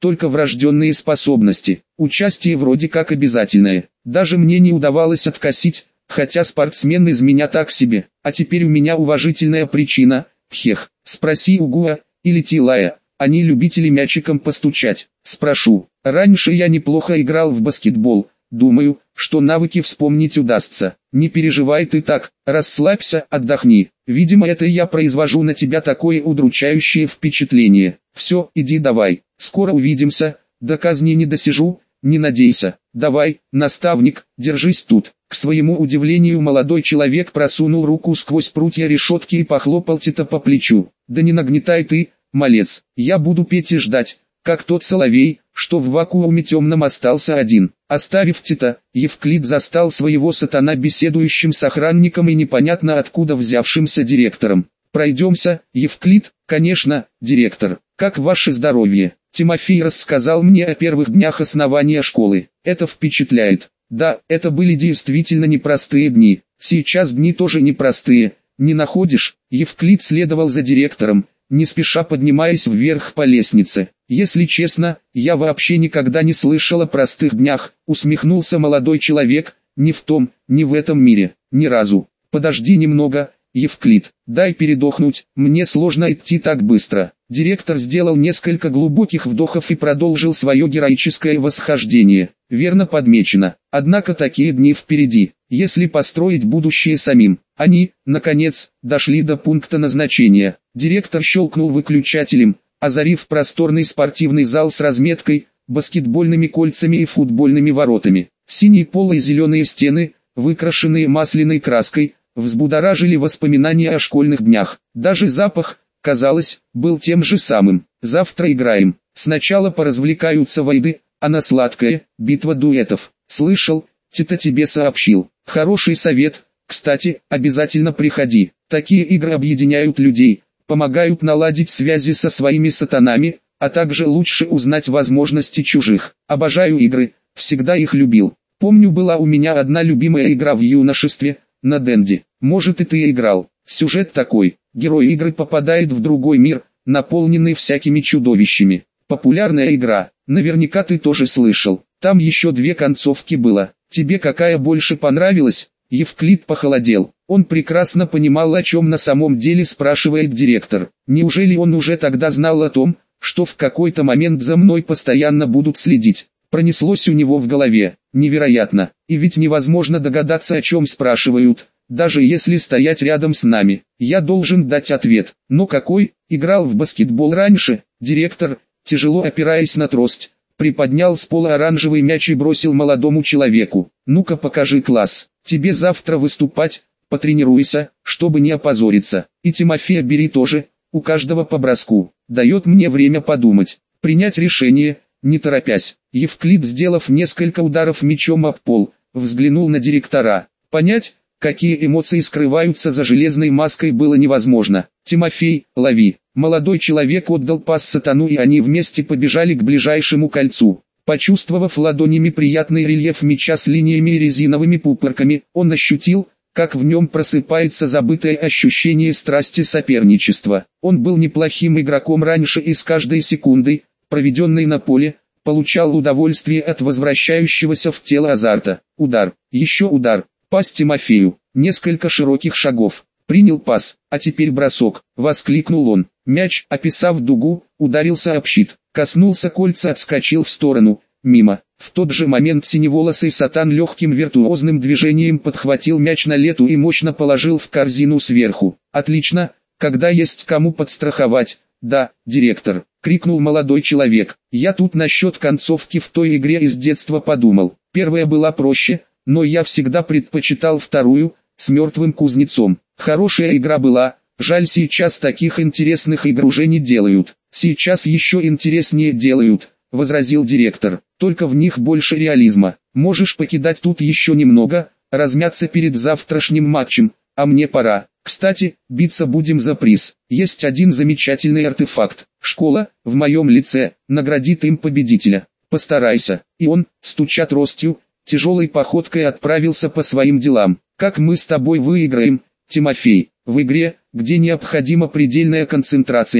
только врожденные способности. Участие вроде как обязательное. Даже мне не удавалось откосить, хотя спортсмен из меня так себе. А теперь у меня уважительная причина, хех. Спроси у Гуа или Тилая, они любители мячиком постучать. Спрошу. Раньше я неплохо играл в баскетбол. Думаю, что навыки вспомнить удастся. Не переживай ты так, расслабься, отдохни. Видимо, это я произвожу на тебя такое удручающее впечатление. Все, иди давай, скоро увидимся, до казни не досижу, не надейся. Давай, наставник, держись тут. К своему удивлению молодой человек просунул руку сквозь прутья решетки и похлопал Тита по плечу. Да не нагнетай ты, малец, я буду петь и ждать, как тот соловей, что в вакууме темном остался один. Оставив Тита, Евклид застал своего сатана беседующим с охранником и непонятно откуда взявшимся директором. «Пройдемся, Евклид?» «Конечно, директор. Как ваше здоровье?» Тимофей рассказал мне о первых днях основания школы. Это впечатляет. Да, это были действительно непростые дни. Сейчас дни тоже непростые. Не находишь? Евклид следовал за директором, не спеша поднимаясь вверх по лестнице. «Если честно, я вообще никогда не слышал о простых днях», усмехнулся молодой человек, «ни в том, ни в этом мире, ни разу. Подожди немного, Евклид, дай передохнуть, мне сложно идти так быстро». Директор сделал несколько глубоких вдохов и продолжил свое героическое восхождение. Верно подмечено, однако такие дни впереди, если построить будущее самим. Они, наконец, дошли до пункта назначения. Директор щелкнул выключателем, озарив просторный спортивный зал с разметкой, баскетбольными кольцами и футбольными воротами. Синий пол и зеленые стены, выкрашенные масляной краской, взбудоражили воспоминания о школьных днях. Даже запах, казалось, был тем же самым. «Завтра играем. Сначала поразвлекаются войды, а на сладкое – битва дуэтов. Слышал, Тита тебе сообщил. Хороший совет, кстати, обязательно приходи. Такие игры объединяют людей, помогают наладить связи со своими сатанами, а также лучше узнать возможности чужих. Обожаю игры, всегда их любил. Помню, была у меня одна любимая игра в юношестве, на Денди. Может, и ты играл. Сюжет такой. Герой игры попадает в другой мир, наполненный всякими чудовищами. Популярная игра, наверняка ты тоже слышал. Там еще две концовки было. Тебе какая больше понравилась? Евклид похолодел. Он прекрасно понимал, о чем на самом деле спрашивает директор. Неужели он уже тогда знал о том, что в какой-то момент за мной постоянно будут следить? Пронеслось у него в голове. Невероятно. И ведь невозможно догадаться, о чем спрашивают, даже если стоять рядом с нами. Я должен дать ответ. Но какой? Играл в баскетбол раньше? Директор, тяжело опираясь на трость, приподнял с пола оранжевый мяч и бросил молодому человеку. «Ну-ка покажи класс. Тебе завтра выступать, потренируйся, чтобы не опозориться. И Тимофея бери тоже, у каждого по броску. Дает мне время подумать, принять решение, не торопясь». Евклид, сделав несколько ударов мячом об пол, взглянул на директора. Понять, какие эмоции скрываются за железной маской, было невозможно. «Тимофей, лови». Молодой человек отдал пас сатану, и они вместе побежали к ближайшему кольцу. Почувствовав ладонями приятный рельеф мяча с линиями и резиновыми пупырками, он ощутил, как в нем просыпается забытое ощущение страсти соперничества. Он был неплохим игроком раньше и с каждой секундой, проведенной на поле, получал удовольствие от возвращающегося в тело азарта. Удар, еще удар, пас Тимофею, несколько широких шагов. Принял пас, а теперь бросок, воскликнул он. Мяч, описав дугу, ударился об щит, коснулся кольца, отскочил в сторону, мимо. В тот же момент синеволосый сатан легким виртуозным движением подхватил мяч на лету и мощно положил в корзину сверху. «Отлично, когда есть кому подстраховать». «Да, директор», — крикнул молодой человек. «Я тут насчет концовки в той игре из детства подумал. Первая была проще, но я всегда предпочитал вторую, с мертвым кузнецом. Хорошая игра была, жаль, сейчас таких интересных игр уже не делают». «Сейчас еще интереснее делают», — возразил директор, — «только в них больше реализма. Можешь покидать тут еще немного, размяться перед завтрашним матчем, а мне пора. Кстати, биться будем за приз. Есть один замечательный артефакт. Школа, в моем лице, наградит им победителя. Постарайся». И он, стуча тростью, тяжелой походкой отправился по своим делам. «Как мы с тобой выиграем, Тимофей? В игре, где необходима предельная концентрация,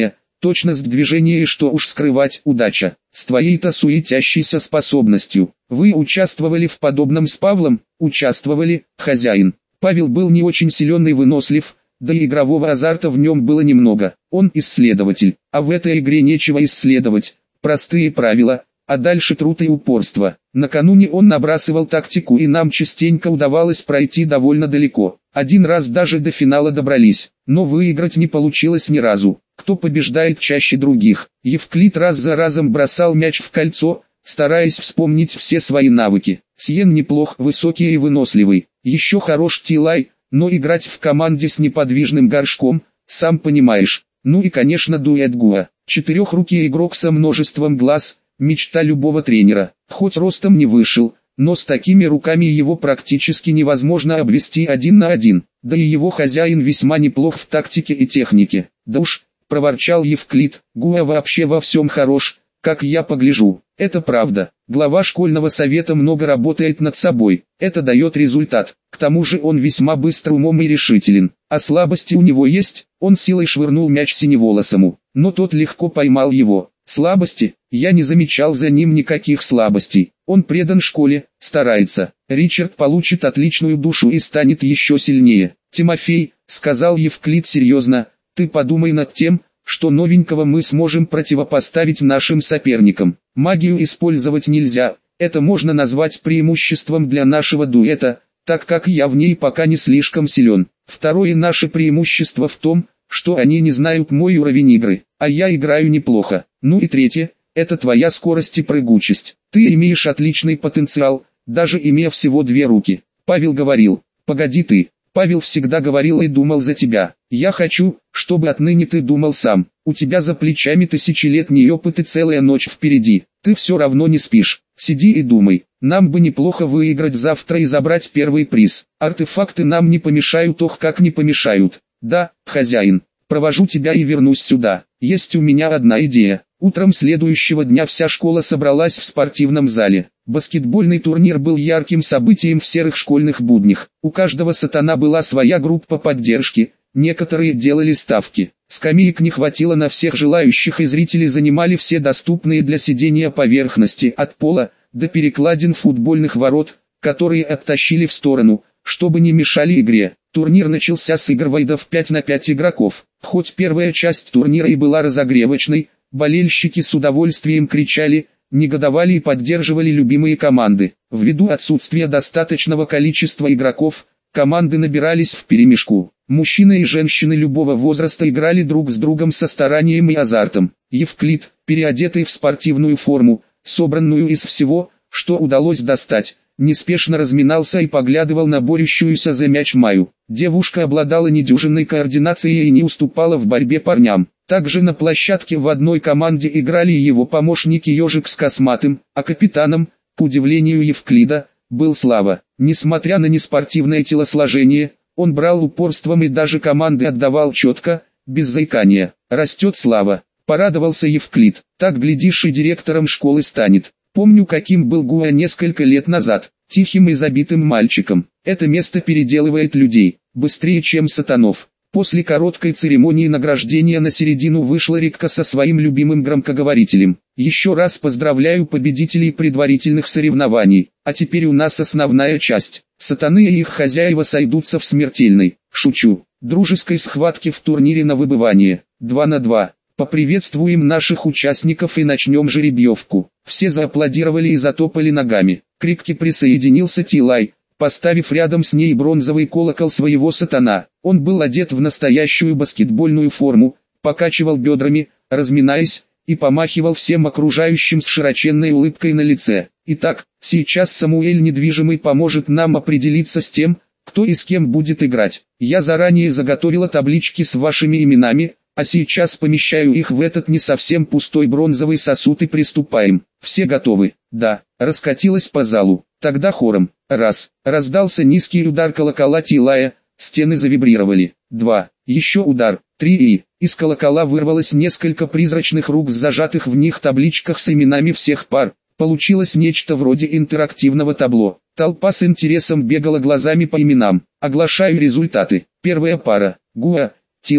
точность движения и, что уж скрывать, удача. С твоей-то суетящейся способностью. Вы участвовали в подобном с Павлом? Участвовали, хозяин. Павел был не очень силен и вынослив, да и игрового азарта в нем было немного. Он исследователь, а в этой игре нечего исследовать. Простые правила, а дальше труд и упорство. Накануне он набрасывал тактику, и нам частенько удавалось пройти довольно далеко. Один раз даже до финала добрались, но выиграть не получилось ни разу. Кто побеждает чаще других? Евклид раз за разом бросал мяч в кольцо, стараясь вспомнить все свои навыки. Сиен неплох, высокий и выносливый. Еще хорош Тилай, но играть в команде с неподвижным горшком, сам понимаешь. Ну и конечно дуэт Гуа. Четырехрукий игрок со множеством глаз, мечта любого тренера. Хоть ростом не вышел, но с такими руками его практически невозможно обвести один на один. Да и его хозяин весьма неплох в тактике и технике. Да уж, проворчал Евклид, Гуа вообще во всем хорош, как я погляжу. Это правда. Глава школьного совета много работает над собой. Это дает результат. К тому же он весьма быстр умом и решителен. А слабости у него есть? Он силой швырнул мяч синеволосому, но тот легко поймал его. Слабости? Я не замечал за ним никаких слабостей. Он предан школе, старается. Ричард получит отличную душу и станет еще сильнее. Тимофей, сказал Евклид серьезно, ты подумай над тем, что новенького мы сможем противопоставить нашим соперникам. Магию использовать нельзя, это можно назвать преимуществом для нашего дуэта, так как я в ней пока не слишком силен. Второе наше преимущество в том, что они не знают мой уровень игры, а я играю неплохо. Ну и третье, это твоя скорость и прыгучесть. Ты имеешь отличный потенциал, даже имея всего две руки. Павел говорил, погоди ты. Павел всегда говорил и думал за тебя. Я хочу, чтобы отныне ты думал сам. У тебя за плечами тысячелетний опыт и целая ночь впереди. Ты все равно не спишь. Сиди и думай. Нам бы неплохо выиграть завтра и забрать первый приз. Артефакты нам не помешают, ох как не помешают. Да, хозяин, провожу тебя и вернусь сюда. Есть у меня одна идея. Утром следующего дня вся школа собралась в спортивном зале. Баскетбольный турнир был ярким событием в серых школьных буднях. У каждого сатана была своя группа поддержки, некоторые делали ставки. Скамеек не хватило на всех желающих, и зрители занимали все доступные для сидения поверхности, от пола до перекладин футбольных ворот, которые оттащили в сторону, чтобы не мешали игре. Турнир начался с игр вайдов пять на пять игроков. Хоть первая часть турнира и была разогревочной, болельщики с удовольствием кричали, негодовали и поддерживали любимые команды. Ввиду отсутствия достаточного количества игроков, команды набирались вперемешку. Мужчины и женщины любого возраста играли друг с другом со старанием и азартом. Евклид, переодетый в спортивную форму, собранную из всего, что удалось достать, неспешно разминался и поглядывал на борющуюся за мяч Майю. Девушка обладала недюжинной координацией и не уступала в борьбе парням. Также на площадке в одной команде играли его помощники Ежик с Косматым, а капитаном, к удивлению Евклида, был Слава. Несмотря на неспортивное телосложение, он брал упорством и даже команды отдавал четко, без заикания. «Растет Слава», — порадовался Евклид, — «так глядишь и директором школы станет». Помню, каким был Гуа несколько лет назад, тихим и забитым мальчиком. Это место переделывает людей, быстрее чем сатанов. После короткой церемонии награждения на середину вышла Рикка со своим любимым громкоговорителем. Еще раз поздравляю победителей предварительных соревнований, а теперь у нас основная часть. Сатаны и их хозяева сойдутся в смертельной, шучу, дружеской схватке в турнире на выбывание, два на два. Поприветствуем наших участников и начнем жеребьевку. Все зааплодировали и затопали ногами. К Рикке присоединился Тилай, поставив рядом с ней бронзовый колокол своего сатана. Он был одет в настоящую баскетбольную форму, покачивал бедрами, разминаясь, и помахивал всем окружающим с широченной улыбкой на лице. Итак, сейчас Самуэль Недвижимый поможет нам определиться с тем, кто и с кем будет играть. Я заранее заготовила таблички с вашими именами, а сейчас помещаю их в этот не совсем пустой бронзовый сосуд и приступаем. Все готовы? Да. Раскатилась по залу. Тогда хором. Раз. Раздался низкий удар колокола Тилая, стены завибрировали. Два. Еще удар. Три и... Из колокола вырвалось несколько призрачных рук с зажатых в них табличках с именами всех пар. Получилось нечто вроде интерактивного табло. Толпа с интересом бегала глазами по именам. Оглашаю результаты. Первая пара. Гуа, Тилай.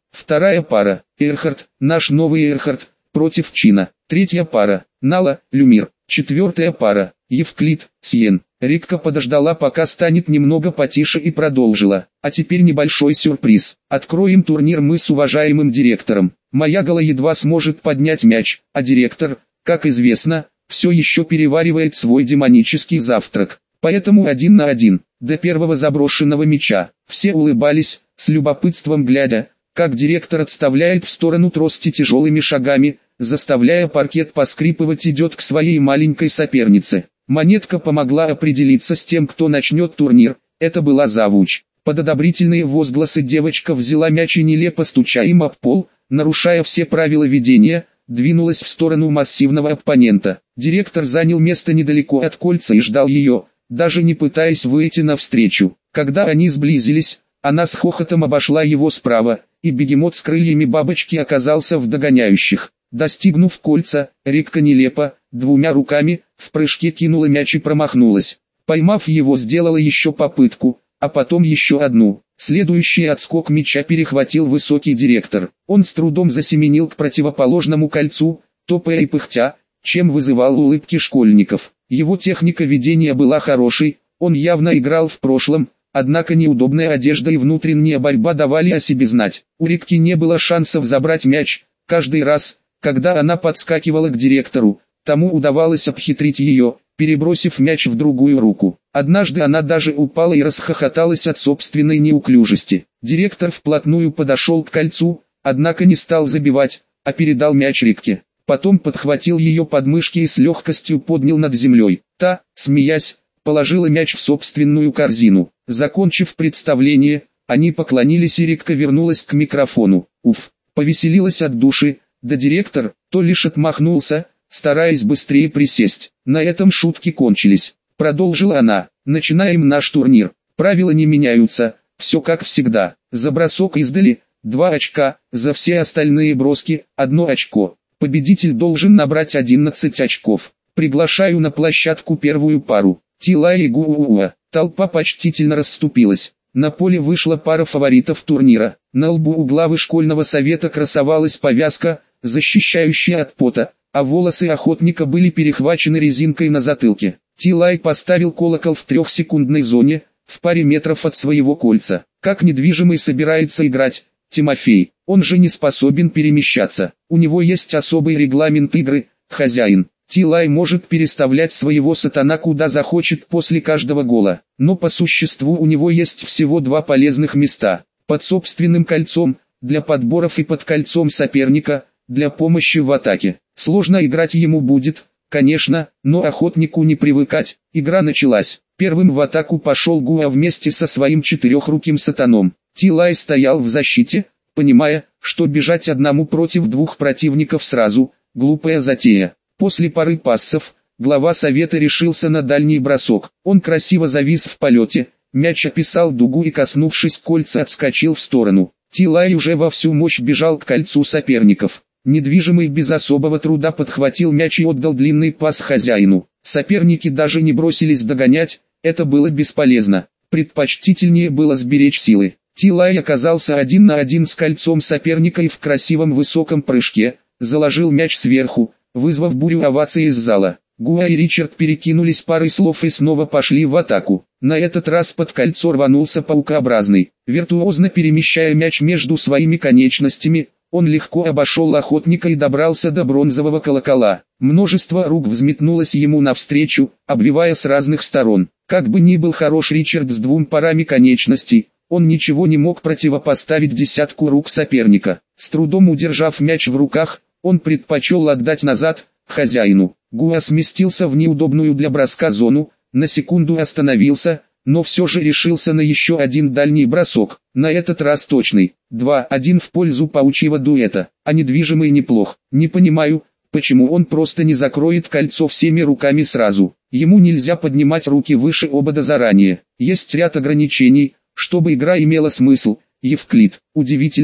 Вторая пара. Эрхард, наш новый Эрхард, против Чина. Третья пара. Нала, Люмир. Четвертая пара. Евклид, Сиен. Рикка подождала, пока станет немного потише, и продолжила. А теперь небольшой сюрприз. Откроем турнир мы с уважаемым директором. Маягала едва сможет поднять мяч, а директор, как известно, все еще переваривает свой демонический завтрак. Поэтому один на один, до первого заброшенного мяча. Все улыбались, с любопытством глядя, как директор отставляет в сторону трости тяжелыми шагами, заставляя паркет поскрипывать, идет к своей маленькой сопернице. Монетка помогла определиться с тем, кто начнет турнир. Это была завуч. Под одобрительные возгласы девочка взяла мяч и, нелепо стуча им об пол, нарушая все правила ведения, двинулась в сторону массивного оппонента. Директор занял место недалеко от кольца и ждал ее, даже не пытаясь выйти навстречу. Когда они сблизились, она с хохотом обошла его справа, и бегемот с крыльями бабочки оказался в догоняющих. Достигнув кольца, Рикка нелепо, двумя руками, в прыжке кинула мяч и промахнулась. Поймав его, сделала еще попытку, а потом еще одну. Следующий отскок мяча перехватил высокий директор. Он с трудом засеменил к противоположному кольцу, топая и пыхтя, чем вызывал улыбки школьников. Его техника ведения была хорошей, он явно играл в прошлом, однако неудобная одежда и внутренняя борьба давали о себе знать. У Рикки не было шансов забрать мяч. Каждый раз, когда она подскакивала к директору, тому удавалось обхитрить ее, перебросив мяч в другую руку. Однажды она даже упала и расхохоталась от собственной неуклюжести. Директор вплотную подошел к кольцу, однако не стал забивать, а передал мяч Рикке. Потом подхватил ее подмышки и с легкостью поднял над землей. Та, смеясь, положила мяч в собственную корзину. Закончив представление, они поклонились, и Рикка вернулась к микрофону. Уф, повеселилась от души, да директор, то лишь отмахнулся, стараясь быстрее присесть. На этом шутки кончились. Продолжила она. Начинаем наш турнир. Правила не меняются, все как всегда. За бросок издали, два очка, за все остальные броски, одно очко. Победитель должен набрать одиннадцать очков. Приглашаю на площадку первую пару. Тила и Гууа. Толпа почтительно расступилась. На поле вышла пара фаворитов турнира. На лбу у главы школьного совета красовалась повязка, защищающая от пота, а волосы охотника были перехвачены резинкой на затылке. Тилай поставил колокол в трехсекундной зоне, в паре метров от своего кольца. Как недвижимый собирается играть Тимофей? Он же не способен перемещаться. У него есть особый регламент игры, хозяин. Тилай может переставлять своего сатана куда захочет после каждого гола. Но по существу у него есть всего два полезных места. Под собственным кольцом, для подборов, и под кольцом соперника, для помощи в атаке. Сложно играть ему будет, конечно, но охотнику не привыкать. Игра началась. Первым в атаку пошел Гуа вместе со своим четырехруким сатаном. Тилай стоял в защите, понимая, что бежать одному против двух противников сразу – глупая затея. После пары пассов, глава совета решился на дальний бросок. Он красиво завис в полете, мяч описал дугу и, коснувшись кольца, отскочил в сторону. Тилай уже во всю мощь бежал к кольцу соперников. Недвижимый без особого труда подхватил мяч и отдал длинный пас хозяину. Соперники даже не бросились догонять, это было бесполезно. Предпочтительнее было сберечь силы. Тилай оказался один на один с кольцом соперника и в красивом высоком прыжке заложил мяч сверху, вызвав бурю оваций из зала. Гуа и Ричард перекинулись парой слов и снова пошли в атаку. На этот раз под кольцо рванулся паукообразный. Виртуозно перемещая мяч между своими конечностями, он легко обошел охотника и добрался до бронзового колокола. Множество рук взметнулось ему навстречу, обвивая с разных сторон. Как бы ни был хорош Ричард с двум парами конечностей, он ничего не мог противопоставить десятку рук соперника. С трудом удержав мяч в руках, он предпочел отдать назад, хозяину. Гуа сместился в неудобную для броска зону, на секунду остановился, но все же решился на еще один дальний бросок, на этот раз точный. два один в пользу паучьего дуэта, а недвижимый неплох. Не понимаю, почему он просто не закроет кольцо всеми руками сразу. Ему нельзя поднимать руки выше обода заранее. Есть ряд ограничений, чтобы игра имела смысл. Евклид. Удивительно,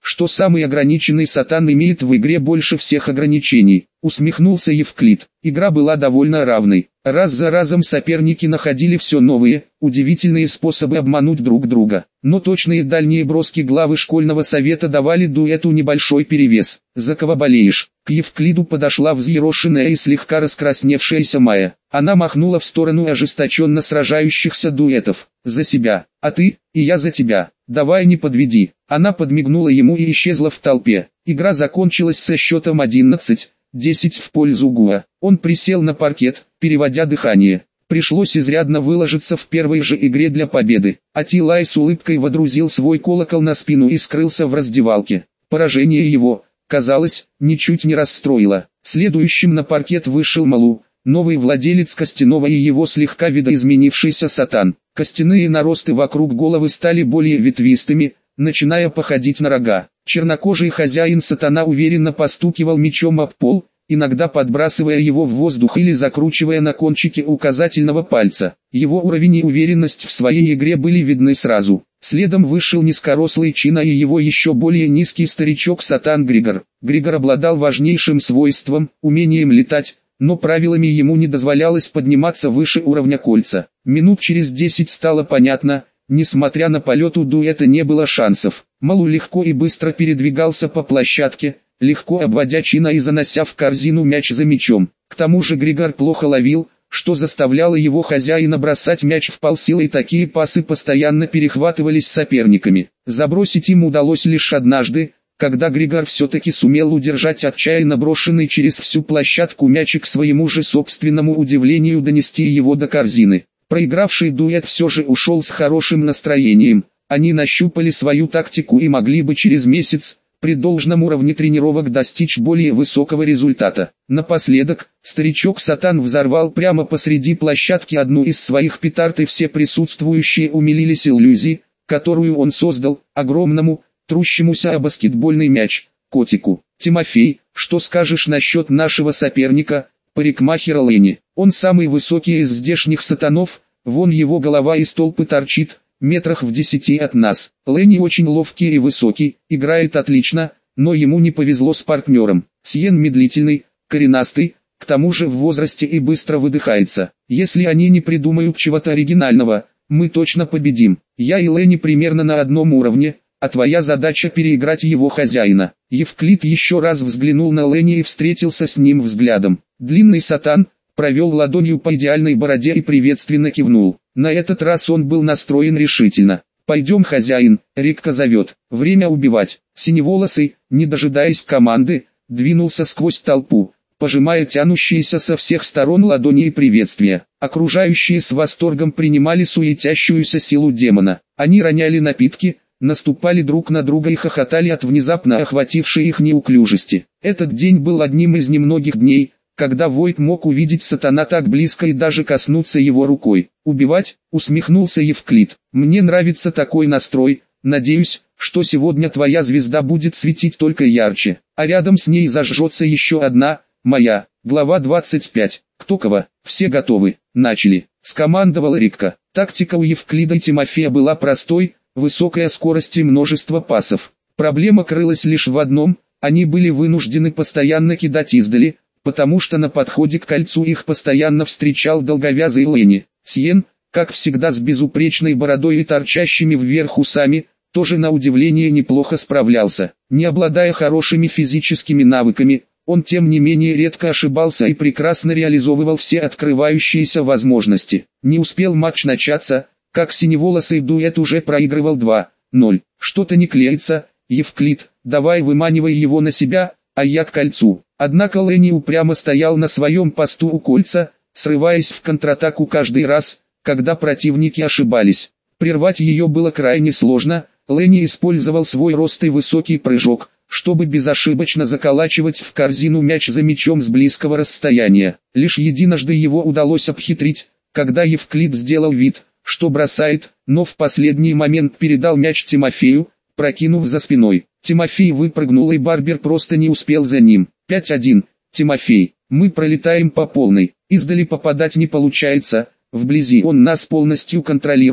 что самый ограниченный Сатан имеет в игре больше всех ограничений. Усмехнулся Евклид. Игра была довольно равной. Раз за разом соперники находили все новые, удивительные способы обмануть друг друга. Но точные дальние броски главы школьного совета давали дуэту небольшой перевес. «За кого болеешь?» К Евклиду подошла взъерошенная и слегка раскрасневшаяся Майя. Она махнула в сторону ожесточенно сражающихся дуэтов. «За себя. А ты? И я за тебя. Давай не подведи». Она подмигнула ему и исчезла в толпе. Игра закончилась со счетом одиннадцать десять в пользу Гуа. Он присел на паркет, переводя дыхание. Пришлось изрядно выложиться в первой же игре для победы. Атилай с улыбкой водрузил свой колокол на спину и скрылся в раздевалке. Поражение его, казалось, ничуть не расстроило. Следующим на паркет вышел Малу, новый владелец костяного и его слегка видоизменившийся Сатан. Костяные наросты вокруг головы стали более ветвистыми, начиная походить на рога. Чернокожий хозяин Сатана уверенно постукивал мечом об пол, иногда подбрасывая его в воздух или закручивая на кончике указательного пальца. Его уровень и уверенность в своей игре были видны сразу. Следом вышел низкорослый Чина и его еще более низкий старичок Сатан Григор. Григор обладал важнейшим свойством, умением летать, но правилами ему не дозволялось подниматься выше уровня кольца. Минут через десять стало понятно, несмотря на полет у дуэта не было шансов. Малу легко и быстро передвигался по площадке, легко обводя Чина и занося в корзину мяч за мячом. К тому же Григор плохо ловил, что заставляло его хозяина бросать мяч в полсилы, и такие пасы постоянно перехватывались соперниками. Забросить им удалось лишь однажды, когда Григор все-таки сумел удержать отчаянно брошенный через всю площадку мяч и к своему же собственному удивлению донести его до корзины. Проигравший дуэт все же ушел с хорошим настроением. Они нащупали свою тактику и могли бы через месяц, при должном уровне тренировок, достичь более высокого результата. Напоследок, старичок Сатан взорвал прямо посреди площадки одну из своих петард, и все присутствующие умилились иллюзии, которую он создал, огромному, трущемуся о баскетбольный мяч, котику. «Тимофей, что скажешь насчет нашего соперника, парикмахера Ленни? Он самый высокий из здешних сатанов, вон его голова из толпы торчит, метрах в десяти от нас. Ленни очень ловкий и высокий, играет отлично, но ему не повезло с партнером. Сиен медлительный, коренастый, к тому же в возрасте и быстро выдыхается. Если они не придумают чего-то оригинального, мы точно победим. Я и Ленни примерно на одном уровне, а твоя задача переиграть его хозяина». Евклид еще раз взглянул на Ленни и встретился с ним взглядом. Длинный Сатан провел ладонью по идеальной бороде и приветственно кивнул. На этот раз он был настроен решительно. «Пойдем, хозяин, Рикка зовет, время убивать». Синеволосый, не дожидаясь команды, двинулся сквозь толпу, пожимая тянущиеся со всех сторон ладони и приветствия. Окружающие с восторгом принимали суетящуюся силу демона. Они роняли напитки, наступали друг на друга и хохотали от внезапно охватившей их неуклюжести. Этот день был одним из немногих дней, когда Войт мог увидеть Сатана так близко и даже коснуться его рукой. «Убивать?» — усмехнулся Евклид. «Мне нравится такой настрой, надеюсь, что сегодня твоя звезда будет светить только ярче, а рядом с ней зажжется еще одна, моя». Глава двадцать пять. Кто кого? Все готовы. Начали. Скомандовала Рикка. Тактика у Евклида и Тимофея была простой: высокая скорость и множество пасов. Проблема крылась лишь в одном: они были вынуждены постоянно кидать издали, потому что на подходе к кольцу их постоянно встречал долговязый Ленни. Сиен, как всегда с безупречной бородой и торчащими вверх усами, тоже на удивление неплохо справлялся. Не обладая хорошими физическими навыками, он тем не менее редко ошибался и прекрасно реализовывал все открывающиеся возможности. Не успел матч начаться, как синеволосый дуэт уже проигрывал два ноль. «Что-то не клеится, Евклид, давай выманивай его на себя, а я к кольцу». Однако Ленни упрямо стоял на своем посту у кольца, срываясь в контратаку каждый раз, когда противники ошибались. Прервать ее было крайне сложно. Ленни использовал свой рост и высокий прыжок, чтобы безошибочно заколачивать в корзину мяч за мячом с близкого расстояния. Лишь единожды его удалось обхитрить, когда Евклид сделал вид, что бросает, но в последний момент передал мяч Тимофею, прокинув за спиной. Тимофей выпрыгнул, и Барбер просто не успел за ним. пять один. Тимофей, мы пролетаем по полной. Издали попадать не получается, вблизи он нас полностью контролирует,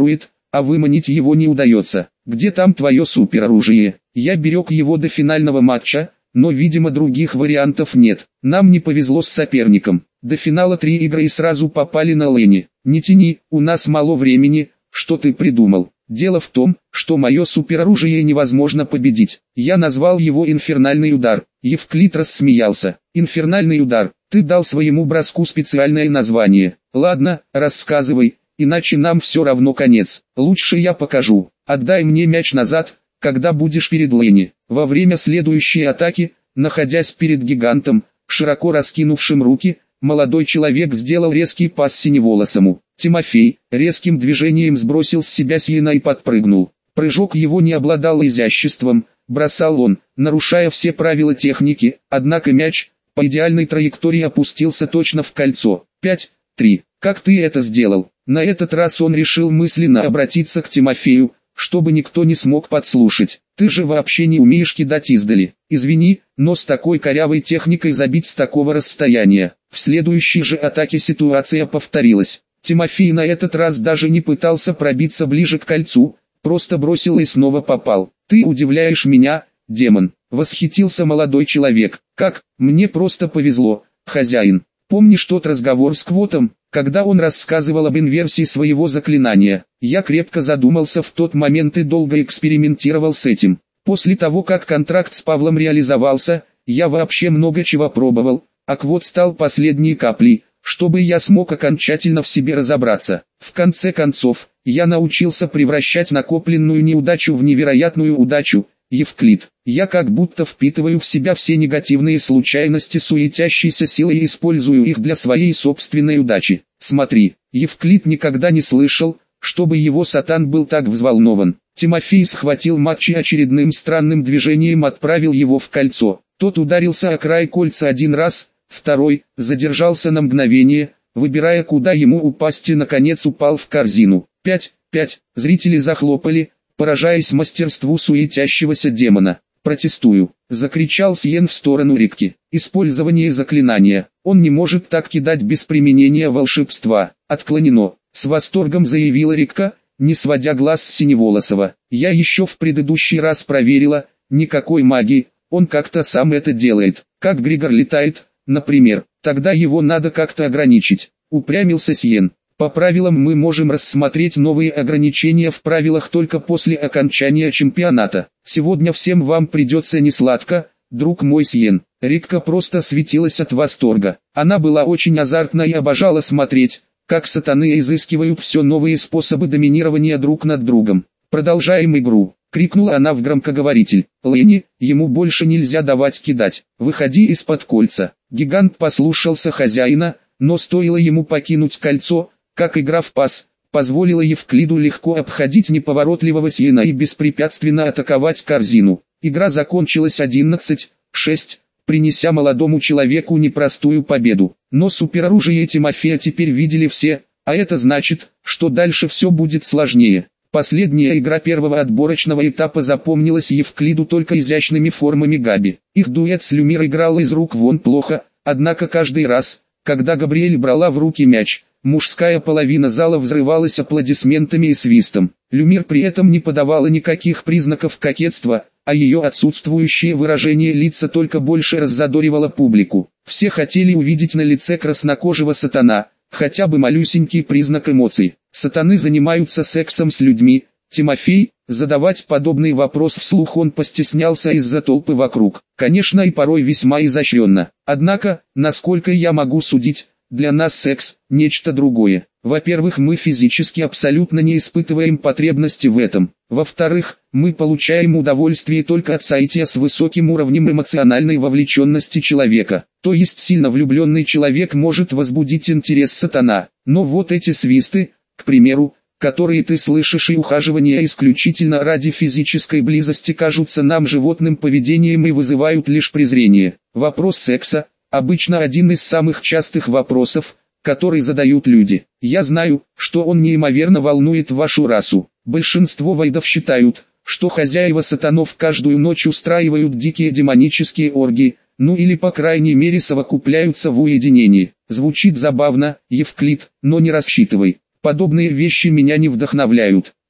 а выманить его не удается. Где там твое супероружие? Я берег его до финального матча, но видимо других вариантов нет. Нам не повезло с соперником. До финала три игры и сразу попали на Лэни. Не тяни, у нас мало времени, что ты придумал? Дело в том, что мое супероружие невозможно победить. Я назвал его «Инфернальный удар». Евклид рассмеялся. «Инфернальный удар, ты дал своему броску специальное название. Ладно, рассказывай, иначе нам все равно конец. Лучше я покажу. Отдай мне мяч назад, когда будешь перед Лэни». Во время следующей атаки, находясь перед гигантом, широко раскинувшим руки, молодой человек сделал резкий пас синеволосому. Тимофей резким движением сбросил с себя Сиена и подпрыгнул. Прыжок его не обладал изяществом, бросал он, нарушая все правила техники, однако мяч по идеальной траектории опустился точно в кольцо. пять три. Как ты это сделал? На этот раз он решил мысленно обратиться к Тимофею, чтобы никто не смог подслушать. Ты же вообще не умеешь кидать издали. Извини, но с такой корявой техникой забить с такого расстояния. В следующей же атаке ситуация повторилась. Тимофей на этот раз даже не пытался пробиться ближе к кольцу, просто бросил и снова попал. Ты удивляешь меня, демон. Восхитился молодой человек. Как, мне просто повезло, хозяин. Помнишь тот разговор с Квотом, когда он рассказывал об инверсии своего заклинания? Я крепко задумался в тот момент и долго экспериментировал с этим. После того, как контракт с Павлом реализовался, я вообще много чего пробовал, а Квот стал последней каплей, чтобы я смог окончательно в себе разобраться. В конце концов, я научился превращать накопленную неудачу в невероятную удачу. Евклид, я как будто впитываю в себя все негативные случайности суетящейся силы и использую их для своей собственной удачи. Смотри, Евклид никогда не слышал, чтобы его сатан был так взволнован. Тимофей схватил матч и очередным странным движением отправил его в кольцо. Тот ударился о край кольца один раз, второй, задержался на мгновение, выбирая куда ему упасть и наконец упал в корзину. пять пять. Зрители захлопали, поражаясь мастерству суетящегося демона. «Протестую!» — закричал Сиен в сторону Рикки. «Использование заклинания. Он не может так кидать без применения волшебства. Отклонено!» — с восторгом заявила Рикка, не сводя глаз с Синеволосого. «Я еще в предыдущий раз проверила, никакой магии, он как-то сам это делает. Как Григор летает, например, тогда его надо как-то ограничить». Упрямился Сиен. «По правилам мы можем рассмотреть новые ограничения в правилах только после окончания чемпионата. Сегодня всем вам придется несладко, друг мой Сиен». Рикка просто светилась от восторга. Она была очень азартна и обожала смотреть, как сатаны изыскивают все новые способы доминирования друг над другом. «Продолжаем игру», — крикнула она в громкоговоритель. «Лэни, ему больше нельзя давать кидать. Выходи из-под кольца». Гигант послушался хозяина, но стоило ему покинуть кольцо, как игра в пас, позволила Евклиду легко обходить неповоротливого Сиена и беспрепятственно атаковать корзину. Игра закончилась одиннадцать шесть, принеся молодому человеку непростую победу. Но супероружие Тимофея теперь видели все, а это значит, что дальше все будет сложнее. Последняя игра первого отборочного этапа запомнилась Евклиду только изящными формами Габи. Их дуэт с Люмир играл из рук вон плохо, однако каждый раз, когда Габриэль брала в руки мяч, мужская половина зала взрывалась аплодисментами и свистом. Люмир при этом не подавала никаких признаков кокетства, а ее отсутствующее выражение лица только больше раззадоривало публику. Все хотели увидеть на лице краснокожего сатана, хотя бы малюсенький признак эмоций. Сатаны занимаются сексом с людьми. Тимофей, задавать подобный вопрос вслух он постеснялся из-за толпы вокруг. Конечно, и порой весьма изощренно. Однако, насколько я могу судить, для нас секс – нечто другое. Во-первых, мы физически абсолютно не испытываем потребности в этом. Во-вторых, мы получаем удовольствие только от соития с высоким уровнем эмоциональной вовлеченности человека. То есть сильно влюбленный человек может возбудить интерес сатана. Но вот эти свисты, к примеру, которые ты слышишь, и ухаживания исключительно ради физической близости кажутся нам животным поведением и вызывают лишь презрение. Вопрос секса – обычно один из самых частых вопросов, который задают люди. Я знаю, что он неимоверно волнует вашу расу. Большинство вайдов считают, что хозяева сатанов каждую ночь устраивают дикие демонические оргии, ну или по крайней мере совокупляются в уединении. Звучит забавно, Евклид, но не рассчитывай. Подобные вещи меня не вдохновляют.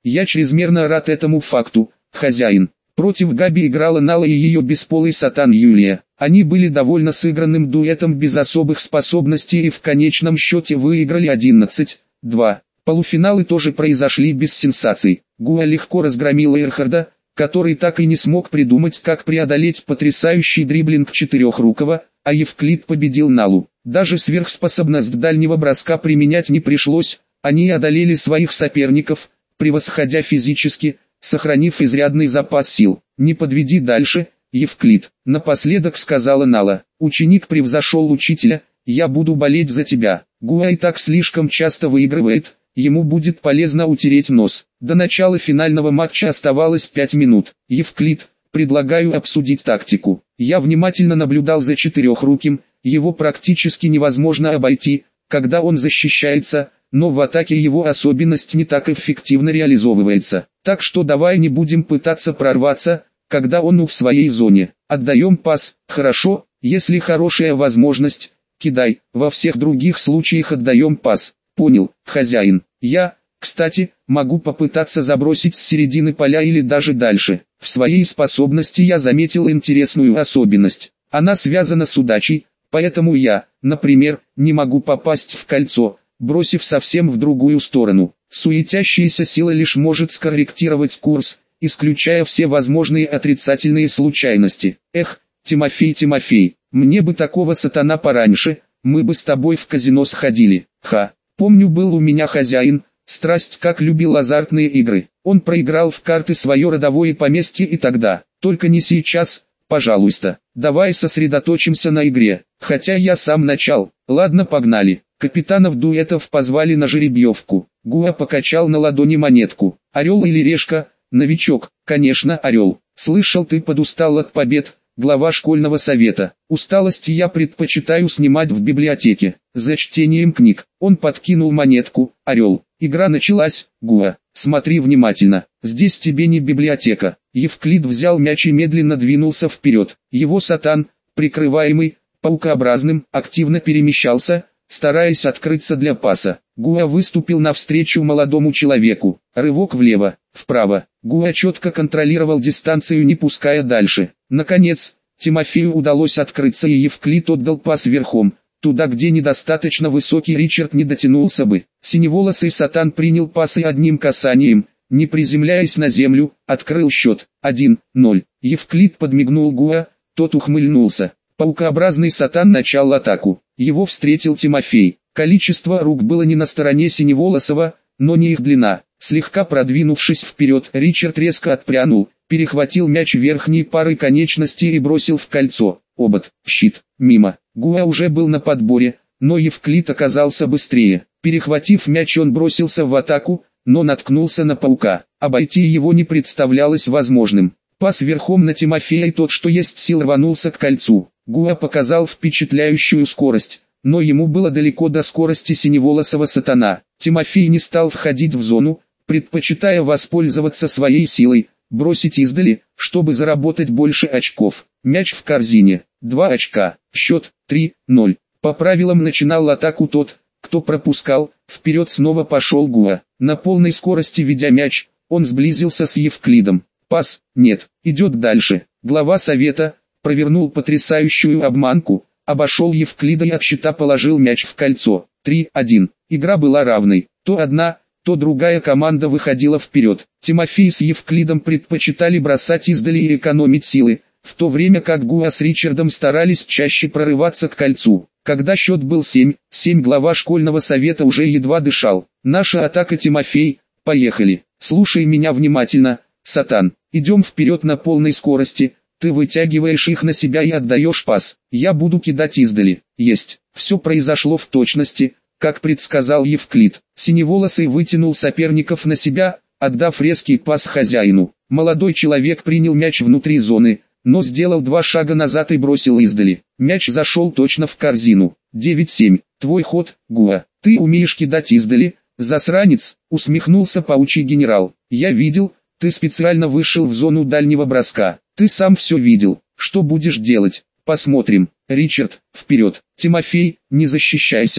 Я чрезмерно рад этому факту, хозяин. Против Габи играла Нала и ее бесполый сатан Юлия. Они были довольно сыгранным дуэтом без особых способностей и в конечном счете выиграли одиннадцать два. Полуфиналы тоже произошли без сенсаций. Гуа легко разгромила Эрхарда, который так и не смог придумать, как преодолеть потрясающий дриблинг четырехрукого, а Евклид победил Налу. Даже сверхспособность дальнего броска применять не пришлось, они одолели своих соперников, превосходя физически, сохранив изрядный запас сил. «Не подведи дальше, Евклид», — напоследок сказала Нала. «Ученик превзошел учителя, я буду болеть за тебя. Гуа и так слишком часто выигрывает, ему будет полезно утереть нос». До начала финального матча оставалось пять минут. «Евклид, предлагаю обсудить тактику. Я внимательно наблюдал за четырехруким, его практически невозможно обойти, когда он защищается, но в атаке его особенность не так эффективно реализовывается. Так что давай не будем пытаться прорваться, когда он в своей зоне. Отдаем пас, хорошо, если хорошая возможность, кидай, во всех других случаях отдаем пас». «Понял, хозяин. Я, кстати, могу попытаться забросить с середины поля или даже дальше». В своей способности я заметил интересную особенность. Она связана с удачей, поэтому я, например, не могу попасть в кольцо, бросив совсем в другую сторону. Суетящаяся сила лишь может скорректировать курс, исключая все возможные отрицательные случайности. Эх, Тимофей, Тимофей, мне бы такого сатана пораньше, мы бы с тобой в казино сходили. Ха, помню, был у меня хозяин, страсть как любил азартные игры. Он проиграл в карты свое родовое поместье и тогда, только не сейчас, пожалуйста, давай сосредоточимся на игре, хотя я сам начал. Ладно, погнали. Капитанов дуэтов позвали на жеребьевку. Гуа покачал на ладони монетку. Орел или решка? Новичок, конечно, орел. Слышал, ты подустал от побед, глава школьного совета. Усталость я предпочитаю снимать в библиотеке, за чтением книг. Он подкинул монетку. Орел. Игра началась. Гуа, смотри внимательно, здесь тебе не библиотека. Евклид взял мяч и медленно двинулся вперед. Его сатан, прикрываемый, паукообразным, активно перемещался, стараясь открыться для паса. Гуа выступил навстречу молодому человеку. Рывок влево, вправо. Гуа четко контролировал дистанцию, не пуская дальше. Наконец, Тимофею удалось открыться, и Евклид отдал пас верхом, туда, где недостаточно высокий Ричард не дотянулся бы. Синеволосый сатан принял пас и одним касанием, не приземляясь на землю, открыл счет. один ноль. Евклид подмигнул Гуа, тот ухмыльнулся. Паукообразный сатан начал атаку. Его встретил Тимофей. Количество рук было не на стороне Синеволосого, но не их длина. Слегка продвинувшись вперед, Ричард резко отпрянул, перехватил мяч верхней парой конечностей и бросил в кольцо. Обод, щит, мимо. Гуа уже был на подборе, но Евклид оказался быстрее. Перехватив мяч, он бросился в атаку, но наткнулся на паука. Обойти его не представлялось возможным. Пас верхом на Тимофея, и тот, что есть сил, рванулся к кольцу. Гуа показал впечатляющую скорость, но ему было далеко до скорости синеволосого сатана. Тимофей не стал входить в зону, предпочитая воспользоваться своей силой, бросить издали, чтобы заработать больше очков. Мяч в корзине. Два очка. Счет три ноль. По правилам начинал атаку тот, кто пропускал. Вперед снова пошел Гуа. На полной скорости ведя мяч, он сблизился с Евклидом. Пас, нет, идет дальше. Глава совета провернул потрясающую обманку, обошел Евклида и от щита положил мяч в кольцо. три один. Игра была равной. То одна, то другая команда выходила вперед. Тимофей с Евклидом предпочитали бросать издали и экономить силы, в то время как Гуа с Ричардом старались чаще прорываться к кольцу. Когда счет был семь семь, глава школьного совета уже едва дышал. «Наша атака, Тимофей, поехали. Слушай меня внимательно, сатан. Идем вперед на полной скорости. Ты вытягиваешь их на себя и отдаешь пас. Я буду кидать издали». Есть. Все произошло в точности, как предсказал Евклид. Синеволосый вытянул соперников на себя, отдав резкий пас хозяину. Молодой человек принял мяч внутри зоны, но сделал два шага назад и бросил издали. Мяч зашел точно в корзину. девять семь. Твой ход, Гуа. Ты умеешь кидать издали, засранец, усмехнулся паучий генерал. Я видел, ты специально вышел в зону дальнего броска. Ты сам все видел. Что будешь делать? Посмотрим. Ричард, вперед. Тимофей, не защищайся.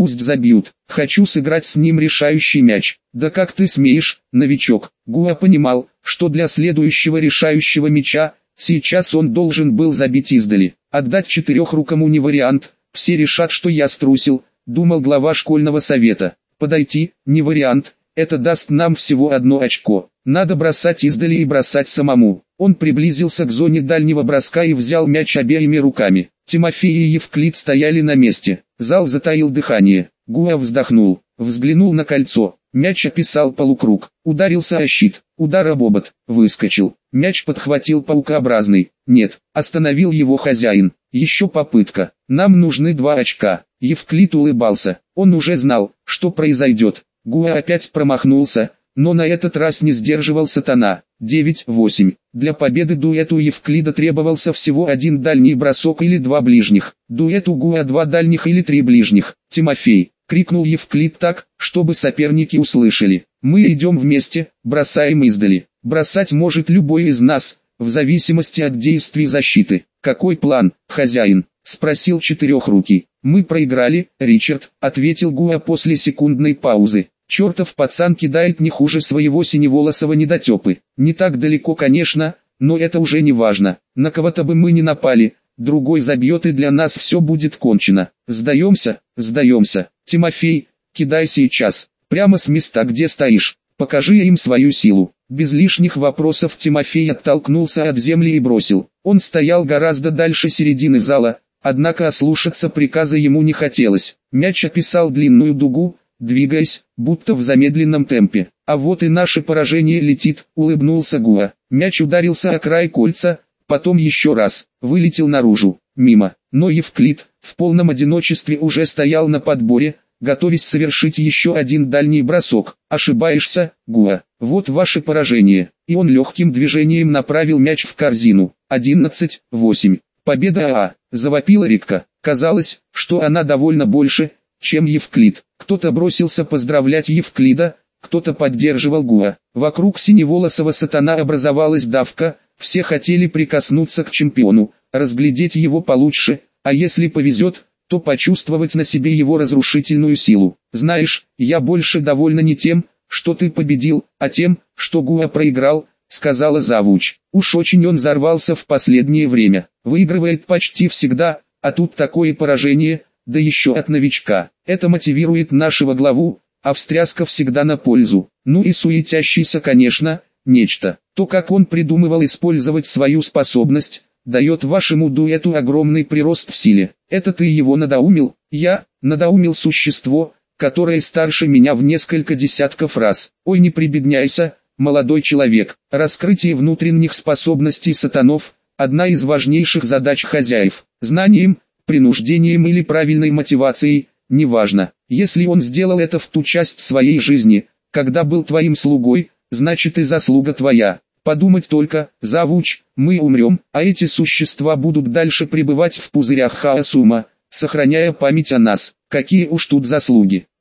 пусть забьют. Хочу сыграть с ним решающий мяч. Да как ты смеешь, новичок. Гуа понимал, что для следующего решающего мяча, сейчас он должен был забить издали. Отдать четырехрукому не вариант, все решат, что я струсил, думал глава школьного совета. Подойти, не вариант, это даст нам всего одно очко. Надо бросать издали и бросать самому. Он приблизился к зоне дальнего броска и взял мяч обеими руками. Тимофей и Евклид стояли на месте. Зал затаил дыхание. Гуа вздохнул, взглянул на кольцо. Мяч описал полукруг, ударился о щит. Удар об обод, выскочил. Мяч подхватил паукообразный. Нет, остановил его хозяин. Еще попытка. Нам нужны два очка. Евклид улыбался. Он уже знал, что произойдет. Гуа опять промахнулся, но на этот раз не сдерживал сатана. девять восемь. Для победы дуэту Евклида требовался всего один дальний бросок или два ближних. Дуэту Гуа два дальних или три ближних. «Тимофей!» — крикнул Евклид так, чтобы соперники услышали. «Мы идем вместе, бросаем издали. Бросать может любой из нас, в зависимости от действий защиты». «Какой план, хозяин?» — спросил Четырехрукий. «Мы проиграли, Ричард», — ответил Гуа после секундной паузы. «Чертов пацан кидает не хуже своего синеволосого недотепы. Не так далеко, конечно, но это уже не важно. На кого-то бы мы не напали, другой забьет и для нас все будет кончено. Сдаемся, сдаемся. Тимофей, кидай сейчас, прямо с места, где стоишь. Покажи им свою силу». Без лишних вопросов Тимофей оттолкнулся от земли и бросил. Он стоял гораздо дальше середины зала, однако ослушаться приказа ему не хотелось. Мяч описал длинную дугу, двигаясь, будто в замедленном темпе. «А вот и наше поражение летит», — улыбнулся Гуа. Мяч ударился о край кольца, потом еще раз, вылетел наружу, мимо. Но Евклид, в полном одиночестве уже стоял на подборе, готовясь совершить еще один дальний бросок. «Ошибаешься, Гуа, вот ваше поражение». И он легким движением направил мяч в корзину. одиннадцать восемь. «Победа АА», — завопила Ритка. Казалось, что она довольно больше, чем Евклид. Кто-то бросился поздравлять Евклида, кто-то поддерживал Гуа. Вокруг синеволосого сатана образовалась давка, все хотели прикоснуться к чемпиону, разглядеть его получше, а если повезет, то почувствовать на себе его разрушительную силу. «Знаешь, я больше довольна не тем, что ты победил, а тем, что Гуа проиграл», — сказала завуч. «Уж очень он взорвался в последнее время. Выигрывает почти всегда, а тут такое поражение, да еще от новичка. Это мотивирует нашего главу, а встряска всегда на пользу. Ну и суетящийся, конечно, нечто. То, как он придумывал использовать свою способность, дает вашему дуэту огромный прирост в силе. Это ты его надоумил?» «Я, надоумил существо, которое старше меня в несколько десятков раз. Ой, не прибедняйся, молодой человек. Раскрытие внутренних способностей сатанов – одна из важнейших задач хозяев. Знанием, принуждением или правильной мотивацией, неважно. Если он сделал это в ту часть своей жизни, когда был твоим слугой, значит и заслуга твоя. Подумать только, завуч, мы умрем, а эти существа будут дальше пребывать в пузырях хаосума, сохраняя память о нас. Какие уж тут заслуги.